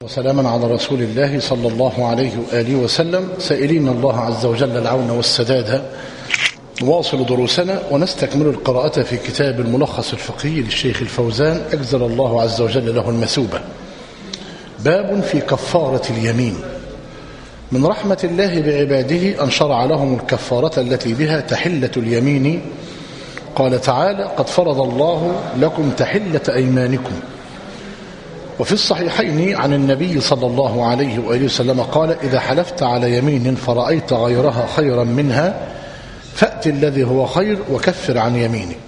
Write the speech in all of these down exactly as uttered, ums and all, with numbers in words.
وسلاما على رسول الله صلى الله عليه وآله وسلم، سائلين الله عز وجل العون والسداد. نواصل دروسنا ونستكمل القراءة في كتاب الملخص الفقهي للشيخ الفوزان أجزل الله عز وجل له المثوبة. باب في كفارة اليمين. من رحمة الله بعباده أن شرع لهم الكفارة التي بها تحلة اليمين. قال تعالى: قد فرض الله لكم تحلة أيمانكم. وفي الصحيحين عن النبي صلى الله عليه وآله وسلم قال: إذا حلفت على يمين فرأيت غيرها خيرا منها فأت الذي هو خير وكفر عن يمينك.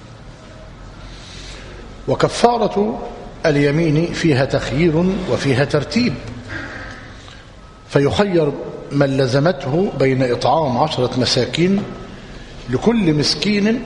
وكفارة اليمين فيها تخيير وفيها ترتيب، فيخير من لزمته بين إطعام عشرة مساكين لكل مسكين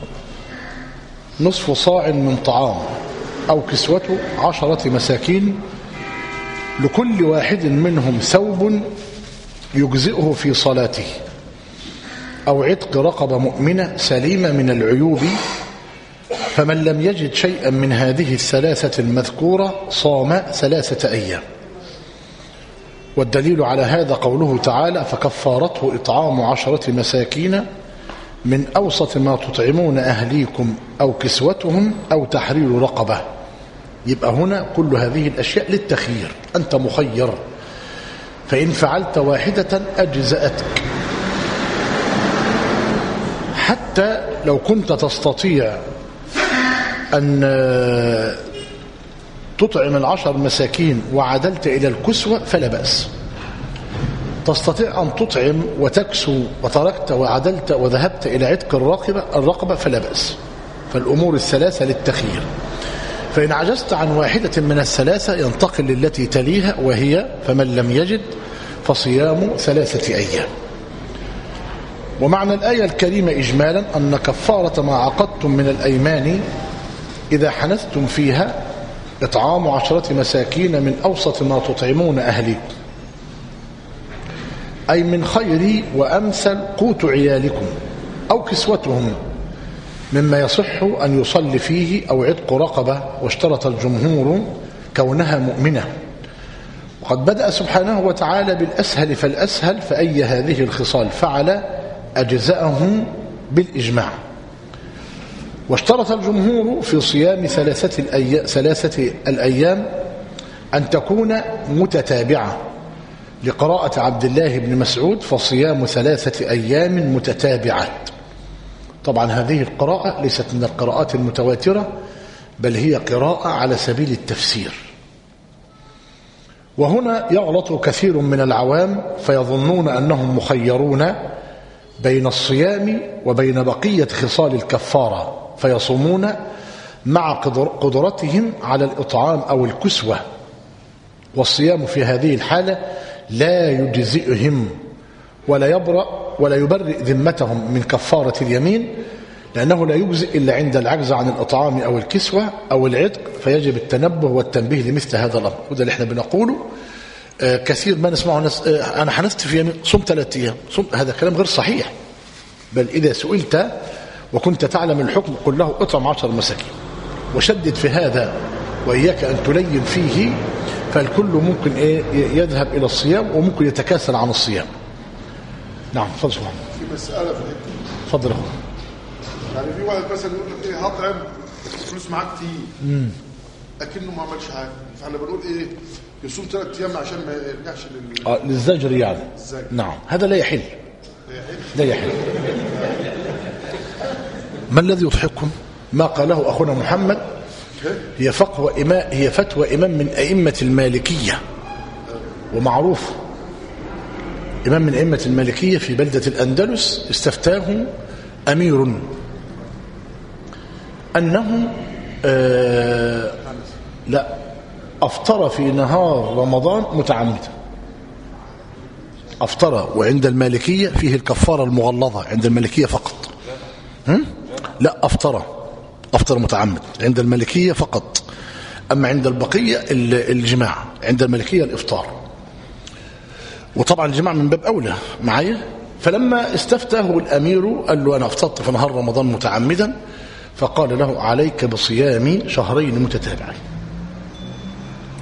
نصف صاع من طعام، أو كسوة عشرة مساكين لكل واحد منهم ثوب يجزئه في صلاته، أو عتق رقبة مؤمنة سليمة من العيوب. فمن لم يجد شيئا من هذه الثلاثة المذكورة صام ثلاثة أيام. والدليل على هذا قوله تعالى: فكفارته إطعام عشرة مساكين من أوسط ما تطعمون أهليكم أو كسوتهم أو تحرير رقبة. يبقى هنا كل هذه الأشياء للتخيير، أنت مخير، فإن فعلت واحدة أجزأتك. حتى لو كنت تستطيع أن تطعم العشر مساكين وعدلت إلى الكسوة فلا بأس. تستطيع أن تطعم وتكسو وتركت وعدلت وذهبت إلى عتق الرقبة الرقبة فلا بأس. فالأمور الثلاثة للتخيير. فإن عجزت عن واحدة من الثلاثة ينتقل للتي تليها، وهي فمن لم يجد فصيام ثلاثة أيام. ومعنى الآية الكريمة إجمالا أن كفارة ما عقدتم من الأيمان إذا حنثتم فيها إطعام عشرة مساكين من أوسط ما تطعمون أهليكم، أي من خير وأمثل قوت عيالكم، أو كسوتهم مما يصح أن يصلي فيه، أو عتق رقبة. واشترط الجمهور كونها مؤمنة. وقد بدأ سبحانه وتعالى بالأسهل فالأسهل، فأي هذه الخصال فعل أجزاءهم بالإجماع. واشترط الجمهور في صيام ثلاثة الأيام, ثلاثة الأيام أن تكون متتابعة، لقراءة عبد الله بن مسعود: فصيام ثلاثة أيام متتابعات. طبعا هذه القراءة ليست من القراءات المتواترة، بل هي قراءة على سبيل التفسير. وهنا يغلط كثير من العوام فيظنون أنهم مخيرون بين الصيام وبين بقية خصال الكفارة، فيصومون مع قدرتهم على الإطعام أو الكسوة. والصيام في هذه الحالة لا يجزئهم ولا يبرأ ولا يبرئ ذمتهم من كفارة اليمين، لأنه لا يجزئ إلا عند العجز عن الإطعام أو الكسوة أو العتق، فيجب التنبه والتنبيه لمثل هذا الأمر. وده اللي احنا بنقوله. آه كثير ما نسمعه ناس: آه أنا حنست في يمين، صم ثلاثة أيام. هذا كلام غير صحيح. بل إذا سئلت وكنت تعلم الحكم قل له: اطعم عشر مساكين. وشدد في هذا، وإياك أن تلين فيه، فالكل ممكن إيه يذهب إلى الصيام وممكن يتكاسل عن الصيام. نعم، فضل سبحانه. في مسألة في الحتة. فضل أخوة. يعني في واحد مثلا يقول لك إيه هطعم فلوس معاك كتير، أكنه ما عملش حاجة، فاحنا بنقول إيه يصوم ثلاث أيام عشان ما يرجعش لل آه للزجر يعني. الزجر. نعم، هذا لا يحل. لا يحل. لا يحل. ما الذي يضحككم؟ ما قاله أخونا محمد هي فقه إمام، هي فتوى إمام من أئمة المالكية، ومعروف إمام من أئمة المالكية في بلدة الأندلس. استفتاه أمير أنه آه لا أفطر في نهار رمضان متعمدا. أفطر، وعند المالكية فيه الكفارة المغلظة، عند المالكية فقط. هم؟ لا، أفطر أفطر متعمد عند المالكية فقط. أما عند البقية الجماع، عند المالكية الإفطار. وطبعا الجماع من باب أولى معايا. فلما استفتاه الأمير قال له: أنا أفطرت في نهار رمضان متعمدا، فقال له: عليك بصيام شهرين متتابعين.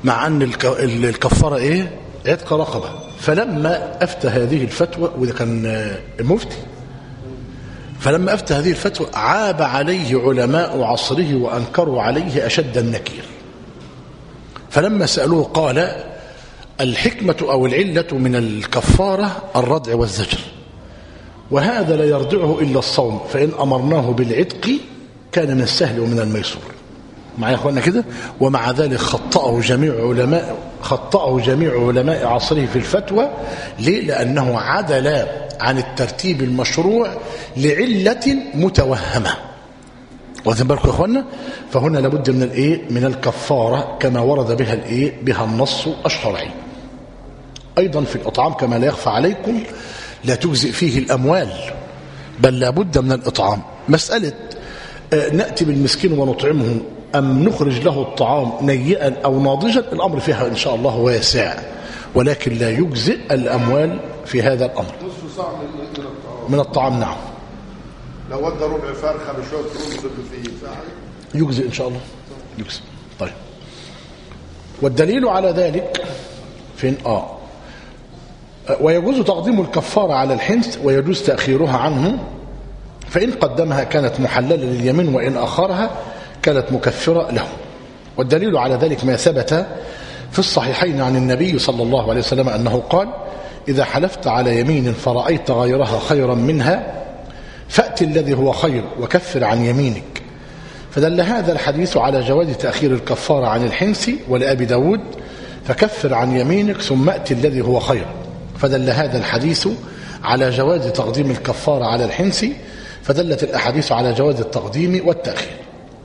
مع أن الكفارة إيه؟ عتق رقبة. فلما أفتى هذه الفتوى، وده كان مفتي، فلما أفتى هذه الفتوى عاب عليه علماء عصره وأنكروا عليه أشد النكير. فلما سألوه قال الحكمة أو العلة من الكفارة الردع والزجر، وهذا لا يرضعه إلا الصوم، فإن أمرناه بالعتق كان من السهل ومن الميسور. معايا يا أخوانا كده؟ ومع ذلك خطأه جميع علماء خطأه جميع علماء عصره في الفتوى. ليه؟ لأنه عدل عن الترتيب المشروع لعلة متوهمة. واخدين بالكم يا اخوانا؟ فهنا لابد من الايه؟ من الكفاره كما ورد بها الايه؟ بها النص الشرعي. ايضا في الاطعام كما لا يخفى عليكم لا تجزئ فيه الاموال، بل لابد من الاطعام. مساله ناتي بالمسكين ونطعمه ام نخرج له الطعام نيئا او ناضجا، الامر فيها ان شاء الله واسع، ولكن لا يجزئ الاموال في هذا الامر. نصف ساعه من الطعام من الطعام نعم. لو ودى ربع فرخه بشويه رز فيه فيه يجزئ ان شاء الله، يجزئ. طيب، والدليل على ذلك فين؟ اه ويجوز تقديم الكفاره على الحنث ويجوز تاخيرها عنه، فان قدمها كانت محلله لليمين وان اخرها كانت مكفره له. والدليل على ذلك ما ثبت في الصحيحين عن النبي صلى الله عليه وسلم انه قال اذا حلفت على يمين فرأيت غيرها خيرا منها فأت الذي هو خير وكفر عن يمينك. فدل هذا الحديث على جواز تأخير الكفارة عن الحنث، ولأبي داود فكفر عن يمينك ثم أت الذي هو خير. فدل هذا الحديث على جواز تقديم الكفارة على الحنث، فدلت الأحاديث على جواز التقديم والتأخير.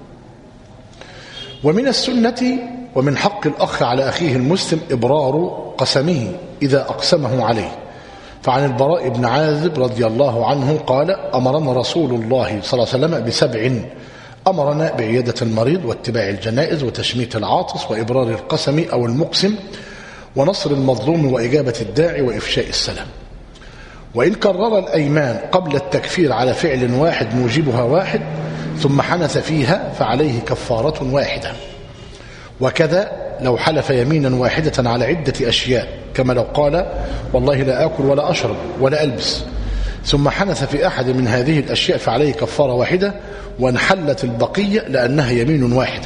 ومن السنة ومن حق الأخ على أخيه المسلم إبرار قسمه إذا أقسمه عليه. فعن البراء بن عازب رضي الله عنه قال أمرنا رسول الله صلى الله عليه وسلم بسبع: أمرنا بعيادة المريض واتباع الجنائز وتشميت العاطس وإبرار القسم أو المقسم ونصر المظلوم وإجابة الداعي وإفشاء السلام. وإن كرر الأيمان قبل التكفير على فعل واحد موجبها واحد ثم حنث فيها فعليه كفارة واحدة. وكذا لو حلف يمينا واحدة على عدة أشياء، كما لو قال والله لا آكل ولا أشرب ولا ألبس، ثم حنث في أحد من هذه الأشياء فعليه كفارة واحدة، وانحلت البقية لأنها يمين واحدة.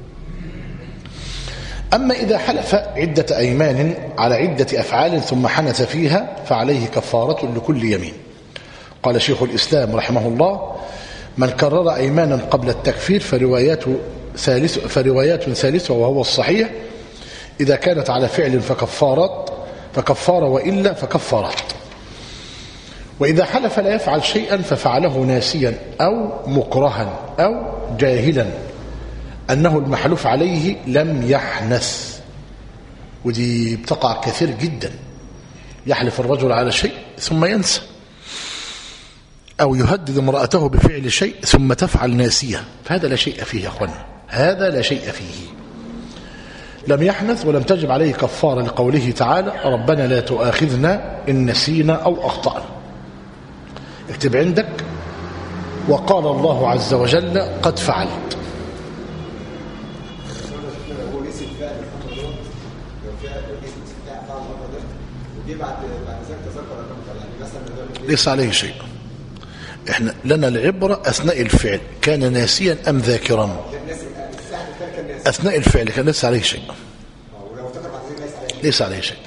أما إذا حلف عدة أيمان على عدة أفعال ثم حنث فيها فعليه كفارة لكل يمين. قال شيخ الإسلام رحمه الله: من كرر أيمانا قبل التكفير فروايات ثالث فروايات ثالثة وهو الصحيح، إذا كانت على فعل فكفارات فكفارة وإلا فكفارات. وإذا حلف لا يفعل شيئا ففعله ناسيا أو مكرها أو جاهلا أنه المحلوف عليه لم يحنث. ودي بتقع كثير جدا، يحلف الرجل على شيء ثم ينسى، أو يهدد امرأته بفعل شيء ثم تفعل ناسية، فهذا لا شيء فيه يا أخوانا، هذا لا شيء فيه. لم يحنث ولم تجب عليه كفارة لقوله تعالى: ربنا لا تؤاخذنا إن نسينا أو أخطأنا. اكتب عندك: وقال الله عز وجل قد فعلت. ليس عليه شيء. احنا لنا العبرة أثناء الفعل، كان ناسيا أم ذاكرا؟ أثناء الفعل كان ليس عليه شيء، ليس عليه شيء.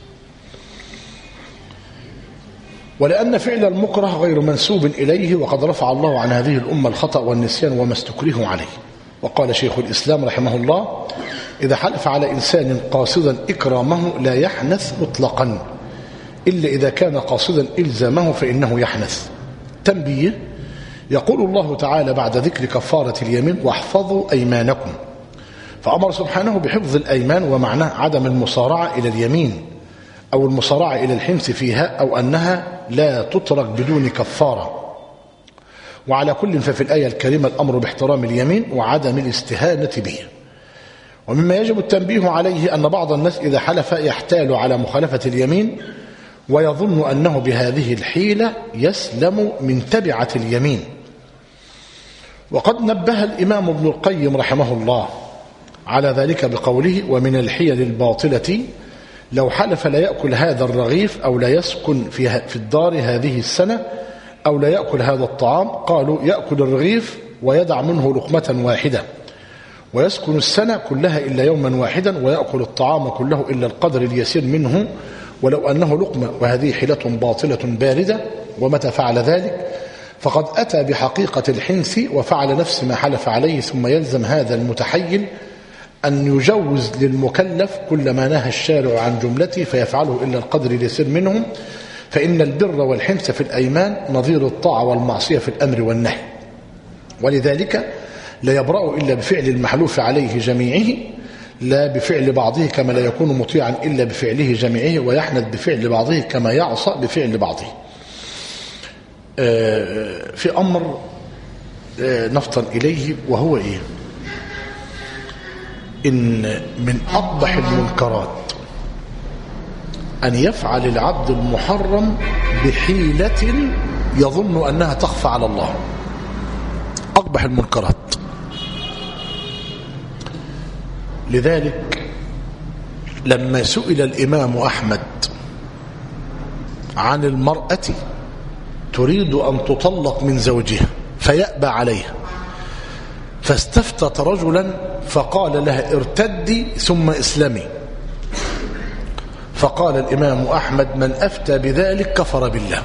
ولأن فعل المكره غير منسوب إليه، وقد رفع الله عن هذه الأمة الخطأ والنسيان وما استكرهوا عليه. وقال شيخ الإسلام رحمه الله: إذا حلف على إنسان قاصدا إكرامه لا يحنث مطلقا، إلا إذا كان قاصدا إلزامه فإنه يحنث. تنبيه: يقول الله تعالى بعد ذكر كفارة اليمين: واحفظوا أيمانكم، فأمر سبحانه بحفظ الأيمان، ومعناه عدم المصارعة إلى اليمين أو المصارعة إلى الحنث فيها، أو أنها لا تترك بدون كفارة. وعلى كل ففي الآية الكريمة الأمر باحترام اليمين وعدم الاستهانة به. ومما يجب التنبيه عليه أن بعض الناس إذا حلف يحتال على مخالفة اليمين ويظن أنه بهذه الحيلة يسلم من تبعة اليمين. وقد نبه الإمام ابن القيم رحمه الله على ذلك بقوله ومن الحيل الباطلة لو حلف لا يأكل هذا الرغيف أو لا يسكن في في الدار هذه السنة أو لا يأكل هذا الطعام، قالوا يأكل الرغيف ويدع منه لقمة واحدة، ويسكن السنة كلها إلا يوما واحدا، ويأكل الطعام كله إلا القدر اليسير منه ولو أنه لقمة، وهذه حيلة باطلة باردة. ومتى فعل ذلك فقد أتى بحقيقة الحنث وفعل نفس ما حلف عليه. ثم يلزم هذا المتحيل أن يجوز للمكلف كل ما نهى الشارع عن جملته فيفعله إلا القدر اليسير منه، فإن البر والحنث في الأيمان نظير الطاعة والمعصية في الأمر والنهي، ولذلك لا يبرأ إلا بفعل المحلوف عليه جميعه لا بفعل بعضه، كما لا يكون مطيعا إلا بفعله جميعه، ويحند بفعل بعضه كما يعصى بفعل بعضه. في أمر نفطن إليه، وهو إيه؟ إن من أقبح المنكرات أن يفعل العبد المحرم بحيلة يظن أنها تخفى على الله. أقبح المنكرات. لذلك لما سئل الإمام أحمد عن المرأة تريد أن تطلق من زوجها فيأبى عليها، فاستفتت رجلا فقال لها ارتدي ثم اسلمي، فقال الإمام أحمد من أفتى بذلك كفر بالله.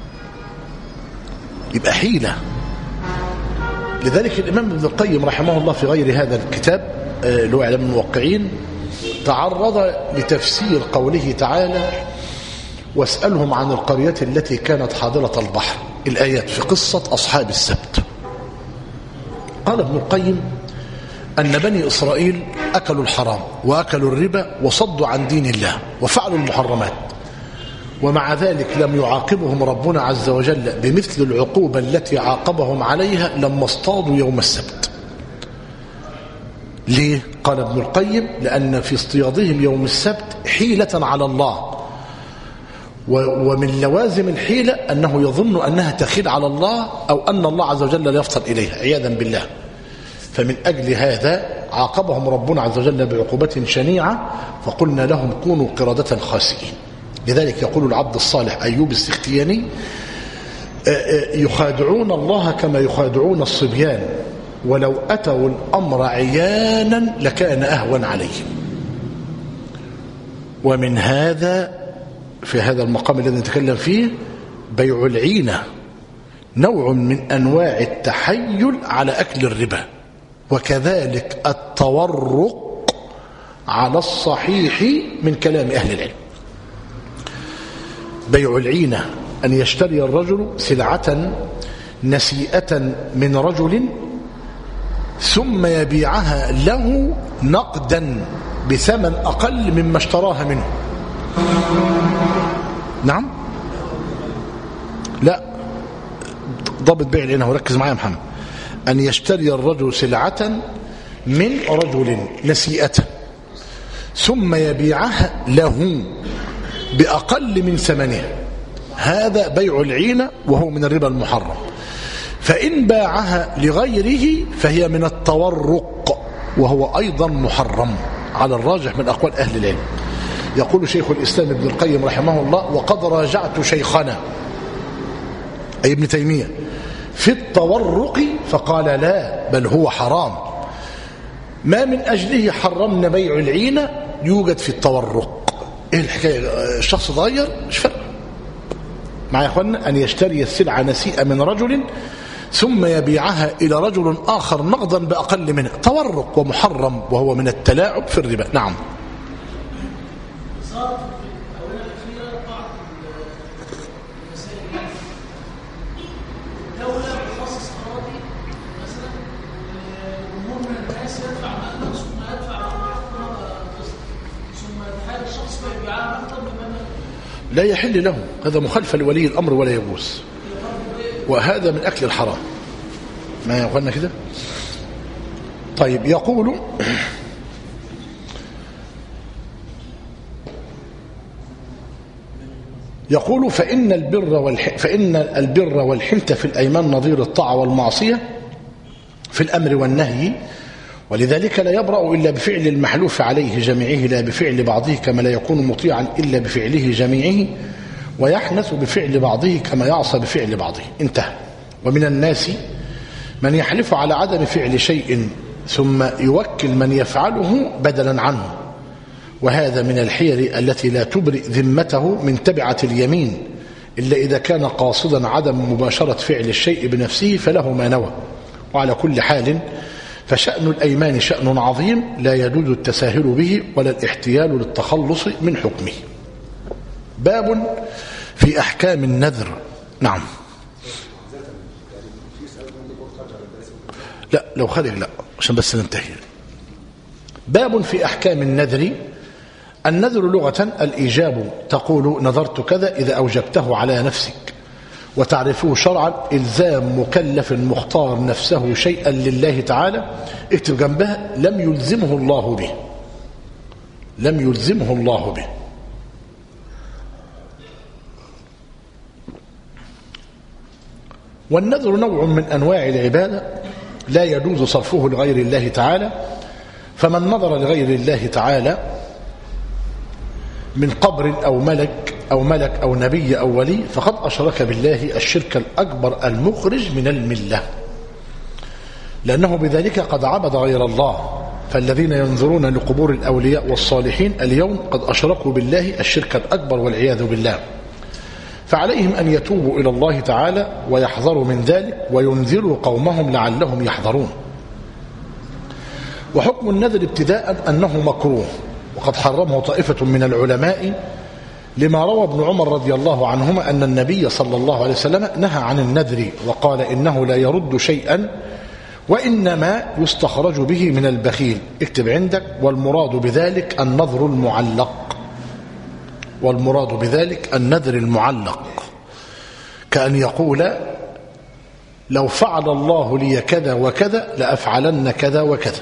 يبقى حيلة. لذلك الإمام ابن القيم رحمه الله في غير هذا الكتاب اللي هو إعلام الموقعين تعرض لتفسير قوله تعالى واسألهم عن القرية التي كانت حاضرة البحر، الآيات في قصة أصحاب السبت. قال ابن القيم أن بني إسرائيل أكلوا الحرام وأكلوا الربا وصدوا عن دين الله وفعلوا المحرمات، ومع ذلك لم يعاقبهم ربنا عز وجل بمثل العقوبة التي عاقبهم عليها لما اصطادوا يوم السبت. ليه؟ قال ابن القيم لأن في اصطيادهم يوم السبت حيلة على الله، ومن لوازم الحيلة أنه يظن أنها تخيل على الله أو أن الله عز وجل لا يفطن إليها عياذا بالله. فمن أجل هذا عاقبهم ربنا عز وجل بعقوبة شنيعة، فقلنا لهم كونوا قردة خاسئين. لذلك يقول العبد الصالح أيوب السختياني يخادعون الله كما يخادعون الصبيان، ولو أتوا الأمر عيانا لكان أهون عليهم. ومن هذا في هذا المقام الذي نتكلم فيه بيع العينة نوع من أنواع التحيل على أكل الربا، وكذلك التورق على الصحيح من كلام أهل العلم. بيع العينة أن يشتري الرجل سلعة نسيئة من رجل ثم يبيعها له نقدا بثمن أقل مما اشتراها منه. نعم لا ضابط بيع العينة، وركز معايا يا محمد. أن يشتري الرجل سلعة من رجل نسيئة ثم يبيعها له بأقل من ثمنها، هذا بيع العينة وهو من الربا المحرم. فإن باعها لغيره فهي من التورق وهو أيضا محرم على الراجح من أقوال أهل العلم. يقول شيخ الإسلام ابن القيم رحمه الله وقد راجعت شيخنا أي ابن تيمية في التورق فقال لا بل هو حرام، ما من أجله حرمنا بيع العينة يوجد في التورق. إيه الحكاية؟ الشخص ضاير مش فرق مع يا أخوانا أن يشتري السلعة نسيئة من رجل ثم يبيعها إلى رجل آخر نقدا بأقل منها، تورق ومحرم وهو من التلاعب في الربا. نعم. لا يحل له، هذا مخالفة لولي الأمر ولا يجوز، وهذا من أكل الحرام. ما يقولنا كده؟ طيب يقول يقول فإن البر والح... فإن البر والحنث في الأيمان نظير الطاعة والمعصية في الأمر والنهي، ولذلك لا يبرأ إلا بفعل المحلوف عليه جميعه لا بفعل بعضه، كما لا يكون مطيعا إلا بفعله جميعه، ويحنث بفعل بعضه كما يعصى بفعل بعضه. انتهى. ومن الناس من يحلف على عدم فعل شيء ثم يوكل من يفعله بدلا عنه، وهذا من الحيل التي لا تبرئ ذمته من تبعة اليمين إلا إذا كان قاصدا عدم مباشرة فعل الشيء بنفسه فله ما نوى. وعلى كل حال فشأن الأيمان شأن عظيم لا يجوز التساهل به ولا الاحتيال للتخلص من حكمه. باب في أحكام النذر. نعم. لا لو خرج لا عشان بس ننتهي. باب في أحكام النذر. النذر لغة الإيجاب، تقول نذرت كذا إذا أوجبته على نفسك، وتعرفه شرعا إلزام مكلف مختار نفسه شيئا لله تعالى، اكتب جنبها لم يلزمه الله به، لم يلزمه الله به. والنذر نوع من أنواع العبادة لا يجوز صرفه لغير الله تعالى، فمن نظر لغير الله تعالى من قبر أو ملك أو ملك أو نبي أو ولي فقد أشرك بالله الشرك الأكبر المخرج من الملة، لأنه بذلك قد عبد غير الله. فالذين ينظرون لقبور الأولياء والصالحين اليوم قد أشركوا بالله الشرك الأكبر والعياذ بالله، فعليهم أن يتوبوا إلى الله تعالى ويحذروا من ذلك وينذروا قومهم لعلهم يحذرون. وحكم النذر ابتداء أنه مكروه، وقد حرمه طائفة من العلماء لما روى ابن عمر رضي الله عنهما أن النبي صلى الله عليه وسلم نهى عن النذر وقال إنه لا يرد شيئا وإنما يستخرج به من البخيل. اكتب عندك والمراد بذلك النذر المعلق، والمراد بذلك النذر المعلق، كأن يقول لو فعل الله لي كذا وكذا لأفعلن كذا وكذا.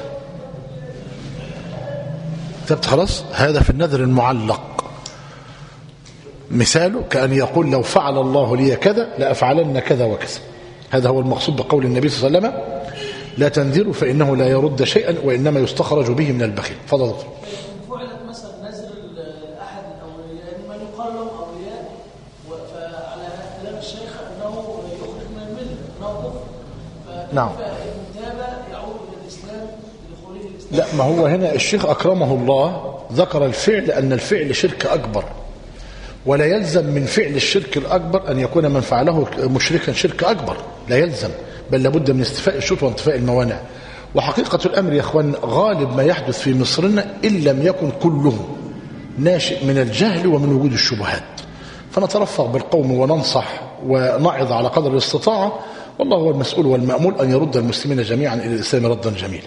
كتبت خلاص؟ هذا في النذر المعلق. مثاله كأن يقول لو فعل الله لي كذا لأفعلن كذا وكذا. هذا هو المقصود بقول النبي صلى الله عليه وسلم لا تنذروا فإنه لا يرد شيئا وإنما يستخرج به من البخيل. فضل دكتور. فعلت مثلا نذر أحد الأولياء من يقال لهم أولياء، فعلى كلام الشيخ أنه يخرج من الملة أنه كفر، نعم. فالمتابع يعود إلى الإسلام لخروج الإسلام. لا، ما هو هنا الشيخ أكرمه الله ذكر الفعل أن الفعل شرك أكبر، ولا يلزم من فعل الشرك الأكبر أن يكون من فعله مشركا شرك أكبر، لا يلزم، بل لابد من استفاء الشروط وانتفاء الموانع. وحقيقة الأمر يا أخوان غالب ما يحدث في مصرنا إن لم يكن كله ناشئ من الجهل ومن وجود الشبهات، فنترفق بالقوم وننصح ونعظ على قدر الاستطاعة، والله هو المسؤول والمأمول أن يرد المسلمين جميعا إلى الإسلام ردا جميلا.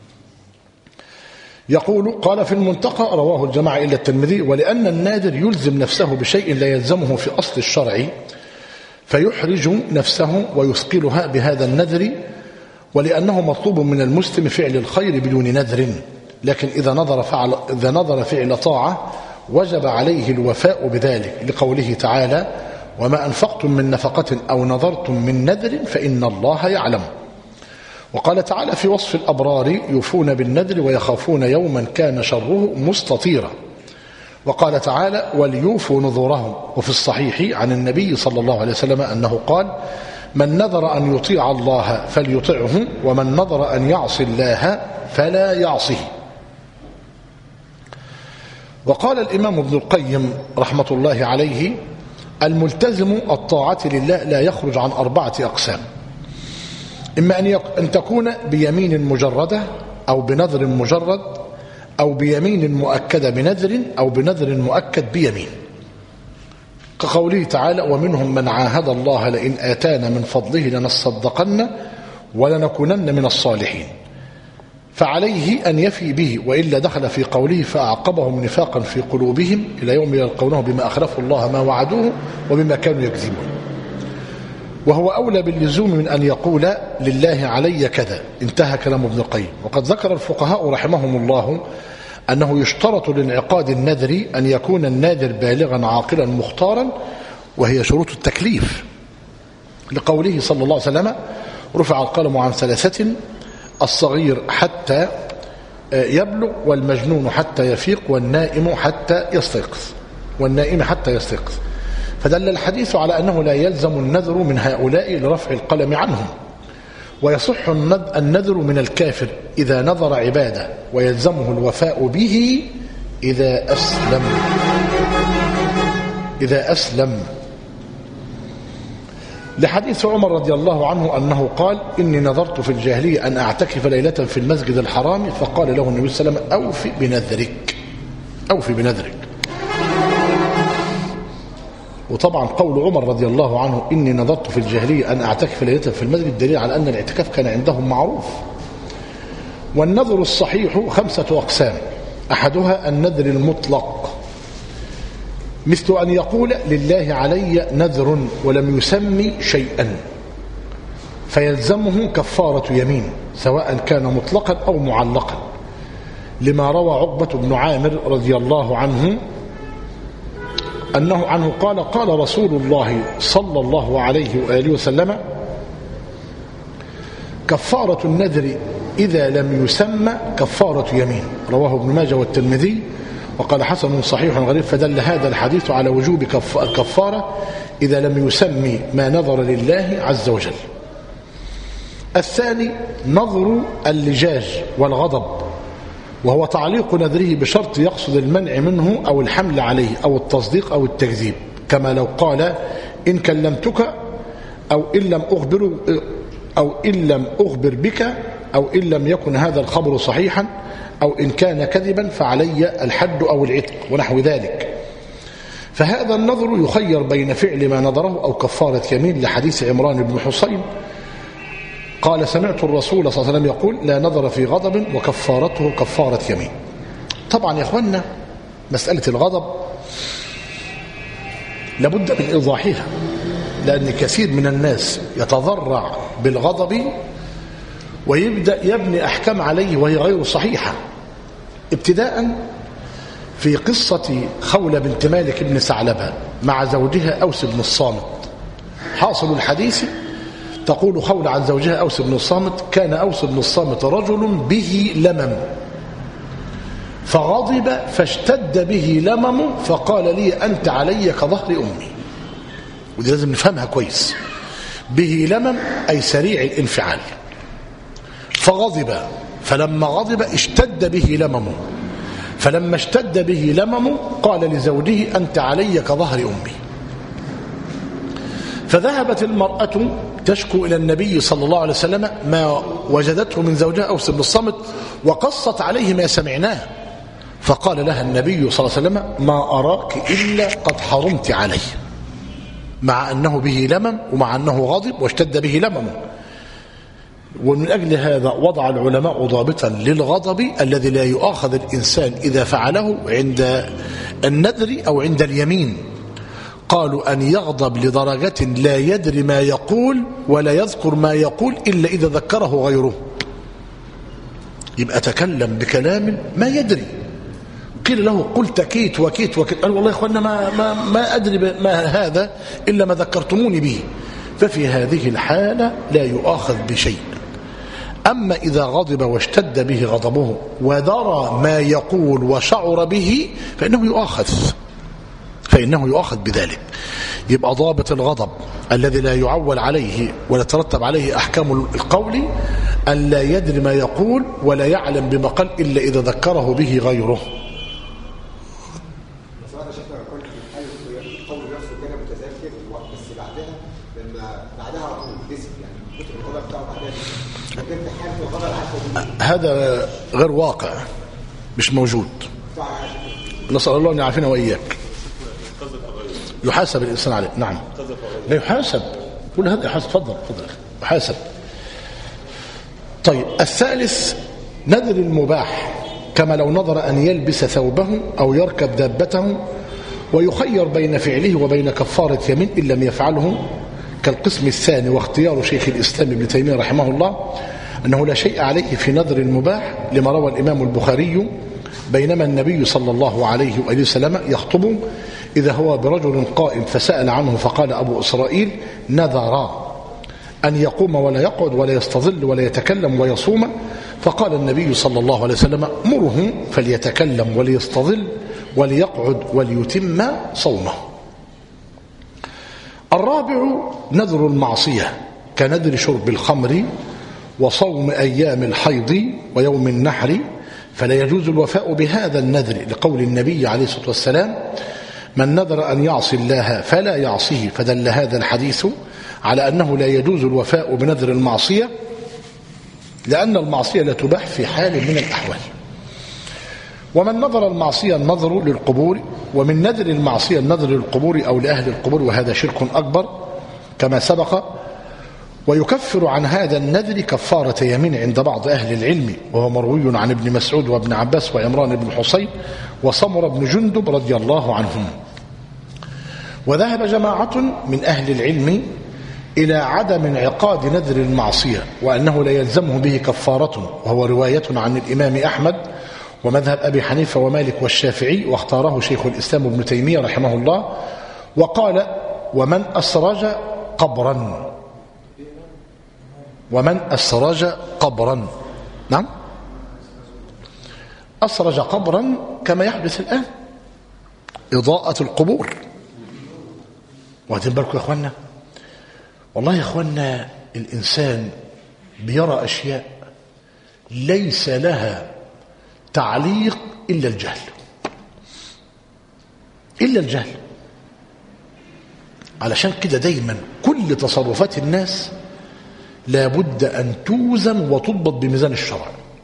يقول قال في المنتقى رواه الجماعة إلا الترمذي: ولأن النادر يلزم نفسه بشيء لا يلزمه في أصل الشرع فيحرج نفسه ويثقلها بهذا النذر، ولأنه مطلوب من المسلم فعل الخير بدون نذر، لكن إذا نظر فعل, إذا نظر فعل طاعة وجب عليه الوفاء بذلك، لقوله تعالى: وما أنفقتم من نفقة أو نذرتم من نذر فإن الله يعلم. وقال تعالى في وصف الأبرار: يوفون بالنذر ويخافون يوما كان شره مستطيرا. وقال تعالى: وليوفوا نذورهم. وفي الصحيح عن النبي صلى الله عليه وسلم أنه قال: من نذر أن يطيع الله فليطعه، ومن نذر أن يعصي الله فلا يعصه. وقال الإمام ابن القيم رحمة الله عليه: الملتزم الطاعة لله لا يخرج عن أربعة أقسام: إما أن تكون بيمين مجردة، أو بنذر مجرد، أو بيمين مؤكدة بنذر، أو بنذر مؤكد بيمين، كقوله تعالى: ومنهم من عاهد الله لئن آتانا من فضله لنصدقن ولنكونن من الصالحين، فعليه أن يفي به، وإلا دخل في قوله: فأعقبهم نفاقا في قلوبهم إلى يوم يلقونه بما أخلفوا الله ما وعدوه وبما كانوا يكذبون. وهو أولى باللزوم من أن يقول لله علي كذا. انتهى كلام ابن القيم. وقد ذكر الفقهاء رحمهم الله أنه يشترط لانعقاد النذر أن يكون الناذر بالغا عاقلا مختارا، وهي شروط التكليف، لقوله صلى الله عليه وسلم: رفع القلم عن ثلاثة: الصغير حتى يبلغ، والمجنون حتى يفيق، والنائم حتى يستيقظ والنائم حتى يستيقظ. فدل الحديث على أنه لا يلزم النذر من هؤلاء لرفع القلم عنهم، ويصح النذر من الكافر إذا نذر عبادة، ويلزمه الوفاء به إذا أسلم إذا أسلم لحديث عمر رضي الله عنه أنه قال: إني نذرت في الجاهلية أن أعتكف ليلة في المسجد الحرام، فقال له النبي صلى الله عليه وسلم: أوفي بنذرك أوفي بنذرك. وطبعا قول عمر رضي الله عنه: إني نذرت في الجاهلية أن أعتكف ليلة في المسجد، دليل على أن الاعتكاف كان عندهم معروف. والنذر الصحيح خمسة أقسام: أحدها النذر المطلق، مثل أن يقول: لله علي نذر ولم يسمي شيئا، فيلزمه كفارة يمين سواء كان مطلقا أو معلقا، لما روى عقبة بن عامر رضي الله عنه أنه عنه قال: قال رسول الله صلى الله عليه وآله وسلم: كفارة النذر إذا لم يسمى كفارة يمين. رواه ابن ماجه والترمذي وقال: حسن صحيح غريب. فدل هذا الحديث على وجوب الكفارة إذا لم يسمي ما نذر لله عز وجل. الثاني نظر اللجاج والغضب، وهو تعليق نذره بشرط يقصد المنع منه أو الحمل عليه أو التصديق أو التكذيب، كما لو قال: إن كلمتك أو إن لم أخبر أو إن لم أخبر بك أو إن لم يكن هذا الخبر صحيحا أو إن كان كذبا فعلي الحد أو العتق ونحو ذلك. فهذا النذر يخير بين فعل ما نذره أو كفارة يمين، لحديث عمران بن حسين قال: سمعت الرسول صلى الله عليه وسلم يقول: لا نذر في غضب وكفارته كفارة يمين. طبعا يا أخوانا مسألة الغضب لابد من إيضاحها، لأن كثير من الناس يتضرع بالغضب ويبدأ يبني أحكام عليه وهي غير صحيحة. ابتداء في قصة خولة بنت مالك بن ثعلبة مع زوجها أوس بن الصامت، حاصل الحديث تقول خولة عن زوجها أوس بن الصامت: كان أوس بن الصامت رجل به لمم، فغضب فاشتد به لمم، فقال لي: أنت علي كظهر أمي. ودي لازم نفهمها كويس. به لمم أي سريع الانفعال، فغضب، فلما غضب اشتد به لممه، فلما اشتد به لممه قال لزوجه: أنت علي كظهر أمي. فذهبت المرأة تشكو إلى النبي صلى الله عليه وسلم ما وجدته من زوجها أوس بن الصامت، وقصت عليه ما سمعناه، فقال لها النبي صلى الله عليه وسلم: ما أراك إلا قد حرمت عليه، مع أنه به لمم ومع أنه غاضب واشتد به لممه. ومن أجل هذا وضع العلماء ضابطا للغضب الذي لا يؤاخذ الإنسان إذا فعله عند النذر أو عند اليمين. قالوا: أن يغضب لدرجة لا يدري ما يقول ولا يذكر ما يقول إلا إذا ذكره غيره، يبقى تكلم بكلام ما يدري. قيل له: قلت كيت وكيت وكيت، قال: والله يا أخوانا ما, ما, ما أدري ما هذا إلا ما ذكرتموني به. ففي هذه الحالة لا يؤاخذ بشيء. أما إذا غضب واشتد به غضبه ودرى ما يقول وشعر به فإنه يؤاخذ فإنه يؤاخذ بذلك. يبقى ضابط الغضب الذي لا يعول عليه ولا ترتب عليه أحكام القول أن لا يدري ما يقول ولا يعلم بما قال إلا إذا ذكره به غيره. هذا غير واقع، مش موجود. نسأل الله أن يعافينا وإياك. يحاسب الإنسان عليه. نعم، لا يحاسب، كل هذا يحاسب. تفضل تفضل يحاسب. طيب، الثالث نذر المباح، كما لو نظر أن يلبس ثوبه أو يركب دابته، ويخير بين فعله وبين كفارة يمين إن لم يفعله، كالقسم الثاني. واختيار شيخ الإسلام ابن تيمية رحمه الله أنه لا شيء عليه في نذر المباح، لما روى الإمام البخاري: بينما النبي صلى الله عليه وآله وسلم يخطب إذا هو برجل قائم فسأل عنه فقال أبو إسرائيل: نذر أن يقوم ولا يقعد ولا يستظل ولا يتكلم ويصوم. فقال النبي صلى الله عليه وسلم: مره فليتكلم وليستظل وليقعد وليتم صومه. الرابع نذر المعصية كنذر شرب الخمر وصوم أيام الحيض ويوم النحر، فلا يجوز الوفاء بهذا النذر لقول النبي عليه الصلاة والسلام: من نذر أن يعصي الله فلا يعصيه. فدل هذا الحديث على أنه لا يجوز الوفاء بنذر المعصية، لأن المعصية لا تباح في حال من الأحوال. ومن نذر المعصية النذر للقبور، ومن نذر المعصية النذر للقبور أو لأهل القبور، وهذا شرك أكبر كما سبق. ويكفر عن هذا النذر كفارة يمين عند بعض أهل العلم، وهو مروي عن ابن مسعود وابن عباس وعمران بن حصين وسمر بن جندب رضي الله عنهم. وذهب جماعة من أهل العلم إلى عدم انعقاد نذر المعصية، وأنه لا يلزمه به كفارة، وهو رواية عن الإمام أحمد ومذهب أبي حنيفة ومالك والشافعي، واختاره شيخ الإسلام ابن تيمية رحمه الله. وقال: ومن أسرج قبرا ومن أسرج قبرا نعم أسرج قبرا كما يحدث الآن، إضاءة القبور. واخدين بالكم يا أخوانا؟ والله يا أخوانا الإنسان بيرى أشياء ليس لها تعليق إلا الجهل، إلا الجهل. علشان كده دايما كل تصرفات الناس لابد أن توزن وتضبط بميزان الشرع.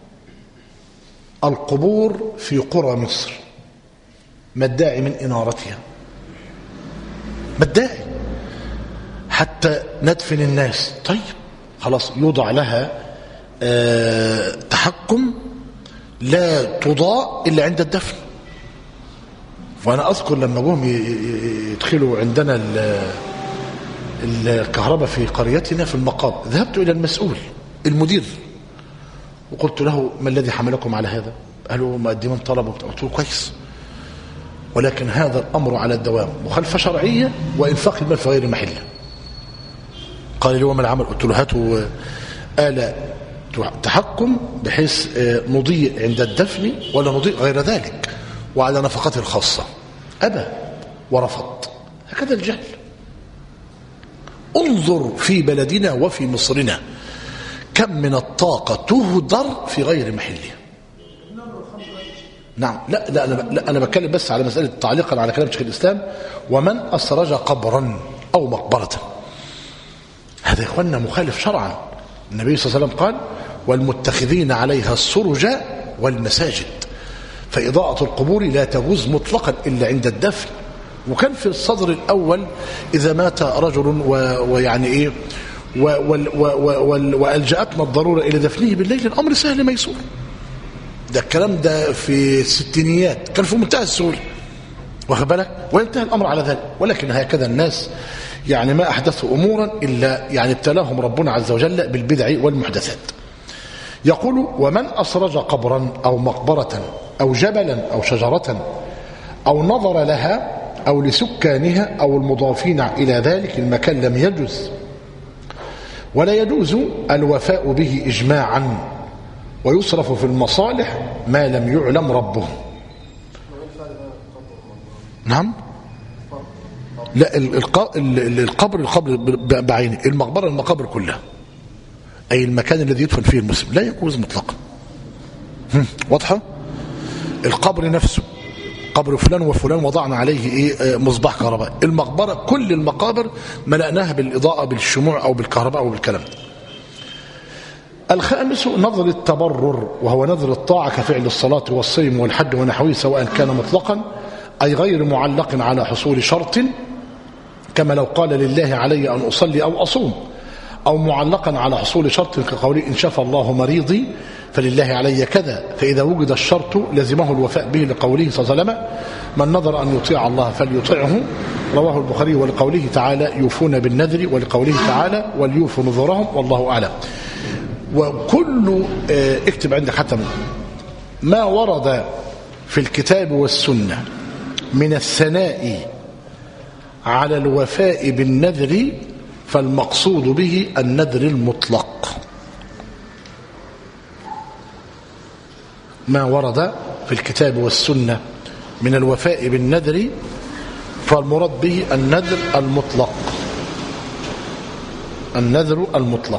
القبور في قرى مصر ما الداعي من إنارتها؟ ما الداعي حتى ندفن الناس؟ طيب خلاص يوضع لها آه تحكم لا تضاء إلا عند الدفن. وأنا أذكر لما جم يدخلوا عندنا الكهرباء في قريتنا في المقابر، ذهبت إلى المسؤول المدير وقلت له: ما الذي حملكم على هذا؟ قالوا: مقدمين طلب. قلت له: كويس، ولكن هذا الأمر على الدوام، مخالفة شرعية وإنفاق المال في غير محله. قال لي: وما العمل؟ قلت له: هاتوا آلة تحكم بحيث نضيء عند الدفن ولا نضيء غير ذلك وعلى نفقته الخاصة. أبى ورفض. هكذا الجهل. انظر في بلدنا وفي مصرنا كم من الطاقة تهدر في غير محلها. نعم. لا لا أنا, لا أنا بتكلم بس على مسألة تعليقا على كلام شيخ الإسلام: ومن أسرج قبرا أو مقبرة. هذا يا إخواننا مخالف شرعا. النبي صلى الله عليه وسلم قال: والمتخذين عليها السرج والمساجد. فإضاءة القبور لا تجوز مطلقا إلا عند الدفن. وكان في الصدر الأول إذا مات رجل ويعني إيه وألجأتنا الضرورة إلى دفنه بالليل، الأمر سهل ميسور. ده الكلام ده في الستينيات كان في منتهى السهولة، واخد بالك؟ وينتهي الأمر على ذلك. ولكن هكذا الناس يعني ما أحدثوا أمورا إلا يعني ابتلاهم ربنا عز وجل بالبدع والمحدثات. يقول: ومن أسرج قبرا أو مقبرة أو جبلا أو شجرة أو نظر لها أو لسكانها أو المضافين إلى ذلك المكان لم يجوز، ولا يجوز الوفاء به إجماعا، ويصرف في المصالح ما لم يعلم ربه. نعم. لا القبر القبر بعينه، المقبرة المقابر كلها، أي المكان الذي يدفن فيه المسلم لا يجوز مطلقا. واضحة؟ القبر نفسه قبر فلان وفلان وضعنا عليه ايه مصباح كهرباء. المقبرة كل المقابر ملأناها بالإضاءة بالشموع أو بالكهرباء أو بالكلام. الخامس نذر التبرر، وهو نذر الطاعة كفعل الصلاة والصيام والحج ونحوه، سواء كان مطلقا أي غير معلق على حصول شرط، كما لو قال: لله علي أن أصلي أو أصوم، أو معلقا على حصول شرط كقوله: إن شفى الله مريضي فلله علي كذا، فإذا وجد الشرط لزمه الوفاء به، لقوله صلى الله عليه وسلم: من نذر أن يطيع الله فليطيعه، رواه البخاري. ولقوله تعالى: يوفون بالنذر، ولقوله تعالى: وليوفوا نذورهم، والله أعلم. وكل اكتب عندك حتى ما ورد في الكتاب والسنة من الثناء على الوفاء بالنذر فالمقصود به النذر المطلق، ما ورد في الكتاب والسنة من الوفاء بالنذر فالمراد به النذر المطلق، النذر المطلق.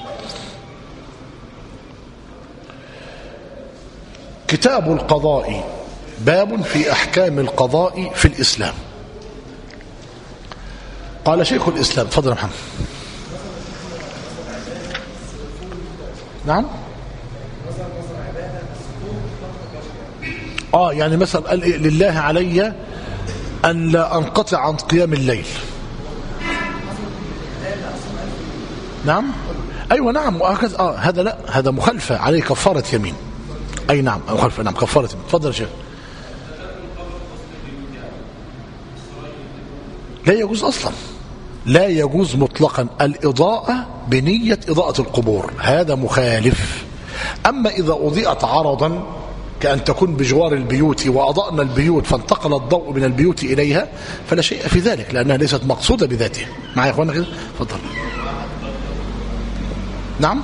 كتاب القضاء، باب في أحكام القضاء في الإسلام. قال شيخ الإسلام، تفضل يا محمد. نعم. آه يعني مثلا قال إيه؟ لله علي أن لا أنقطع عن قيام الليل. نعم. أيوة نعم. وهكذا آه هذا لا، هذا مخالفة، عليه كفارة يمين. أي نعم مخالفة، نعم كفارة يمين. تفضل يا شيخ. لا يجوز أصلا، لا يجوز مطلقا الإضاءة بنية إضاءة القبور، هذا مخالف. أما إذا أضيئت عرضا كأن تكون بجوار البيوت وأضأنا البيوت فانتقل الضوء من البيوت إليها فلا شيء في ذلك، لأنها ليست مقصودة بذاتها. معي يا أخوانا كده؟ تفضل. نعم.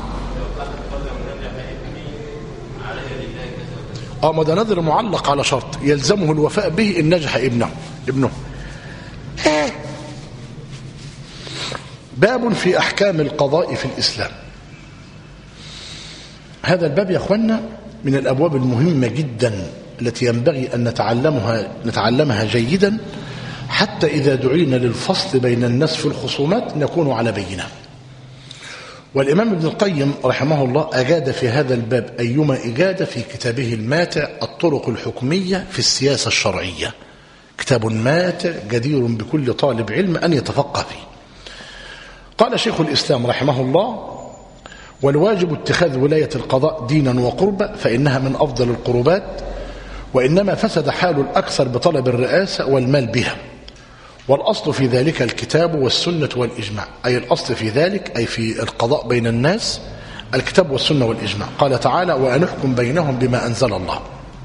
اه ما ده نذر معلق على شرط يلزمه الوفاء به إن نجح ابنه ابنه باب في أحكام القضاء في الإسلام. هذا الباب يا أخوانا من الأبواب المهمة جدا التي ينبغي أن نتعلمها نتعلمها جيدا، حتى إذا دعينا للفصل بين الناس في الخصومات نكون على بينة. والإمام ابن القيم رحمه الله أجاد في هذا الباب أيما إجادة في كتابه الماتع الطرق الحكمية في السياسة الشرعية، كتاب ماتع جدير بكل طالب علم أن يتفقه فيه. قال شيخ الإسلام رحمه الله: والواجب اتخاذ ولاية القضاء دينا وقربة فإنها من أفضل القربات، وإنما فسد حال الأكثر بطلب الرئاسة والمال بها، والأصل في ذلك الكتاب والسنة والإجماع. أي الأصل في ذلك أي في القضاء بين الناس الكتاب والسنة والإجماع. قال تعالى: وأنحكم بينهم بما أنزل الله.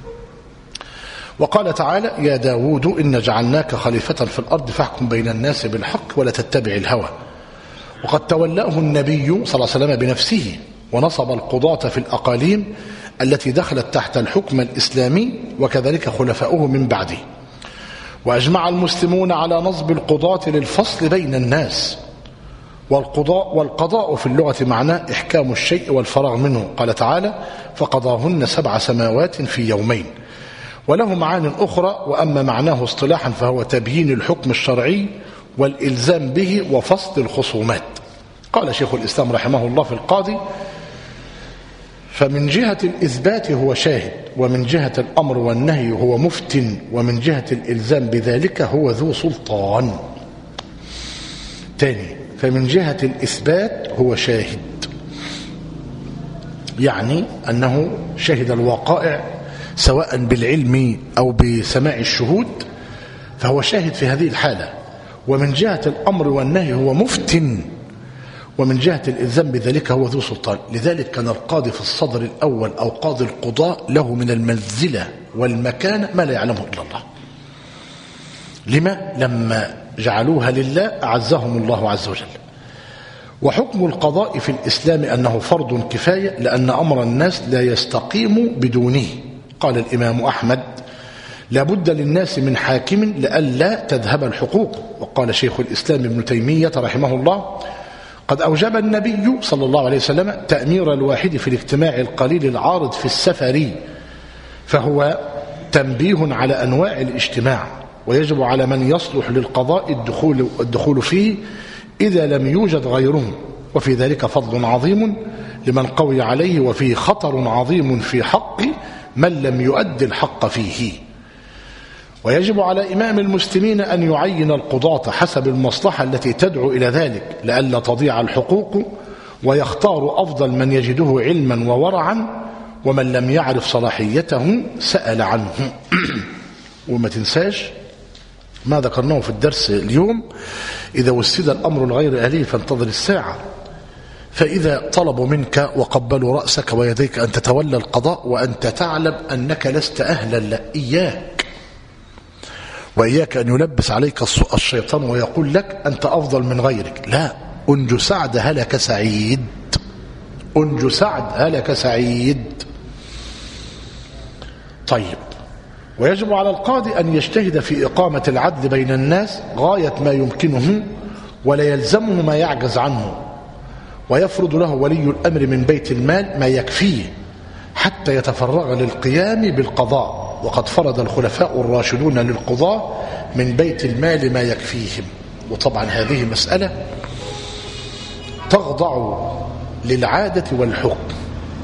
وقال تعالى: يا داود إن جعلناك خليفة في الأرض فاحكم بين الناس بالحق ولا تتبع الهوى. وقد تولاه النبي صلى الله عليه وسلم بنفسه ونصب القضاة في الأقاليم التي دخلت تحت الحكم الإسلامي، وكذلك خلفاؤه من بعده. وأجمع المسلمون على نصب القضاة للفصل بين الناس. والقضاء والقضاء في اللغة معناه إحكام الشيء والفراغ منه. قال تعالى: فقضاهن سبع سماوات في يومين. وله معان أخرى، وأما معناه اصطلاحا فهو تبيين الحكم الشرعي والإلزام به وفصل الخصومات. قال شيخ الإسلام رحمه الله في القاضي: فمن جهة الإثبات هو شاهد، ومن جهة الأمر والنهي هو مفتن، ومن جهة الإلزام بذلك هو ذو سلطان. تاني: فمن جهة الإثبات هو شاهد، يعني أنه شهد الوقائع سواء بالعلم أو بسماع الشهود، فهو شاهد في هذه الحالة. ومن جهة الأمر والنهي هو مفتن، ومن جهة الإلزام بذلك هو ذو سلطان. لذلك كان القاضي في الصدر الأول أو قاضي القضاء له من المنزلة والمكانة ما لا يعلمه إلا الله. لما؟ لما جعلوها لله أعزهم الله عز وجل. وحكم القضاء في الإسلام أنه فرض كفاية، لأن أمر الناس لا يستقيم بدونه. قال الإمام أحمد: لا بد للناس من حاكم لئلا تذهب الحقوق. وقال شيخ الإسلام ابن تيمية رحمه الله: قد أوجب النبي صلى الله عليه وسلم تأمير الواحد في الاجتماع القليل العارض في السفر، فهو تنبيه على أنواع الاجتماع، ويجب على من يصلح للقضاء الدخول, الدخول فيه إذا لم يوجد غيره. وفي ذلك فضل عظيم لمن قوي عليه، وفيه خطر عظيم في حق من لم يؤد الحق فيه. ويجب على إمام المسلمين أن يعين القضاة حسب المصلحة التي تدعو إلى ذلك، لئلا تضيع الحقوق، ويختار أفضل من يجده علما وورعا، ومن لم يعرف صلاحيته سأل عنه. وما تنساش ما ذكرناه في الدرس اليوم: إذا وسد الأمر الغير أهلي فانتظر الساعة. فإذا طلبوا منك وقبلوا رأسك ويديك أن تتولى القضاء وأنت تعلم أنك لست أهلا لا، إياك وإياك أن يلبس عليك الشيطان ويقول لك أنت أفضل من غيرك. لا، أنجو سعد هلك سعيد، أنجو سعد هلك سعيد. طيب، ويجب على القاضي أن يجتهد في إقامة العدل بين الناس غاية ما يمكنه، ولا يلزمه ما يعجز عنه، ويفرض له ولي الأمر من بيت المال ما يكفيه حتى يتفرغ للقيام بالقضاء، وقد فرض الخلفاء الراشدون للقضاء من بيت المال ما يكفيهم. وطبعا هذه مسألة تخضع للعادة والحكم،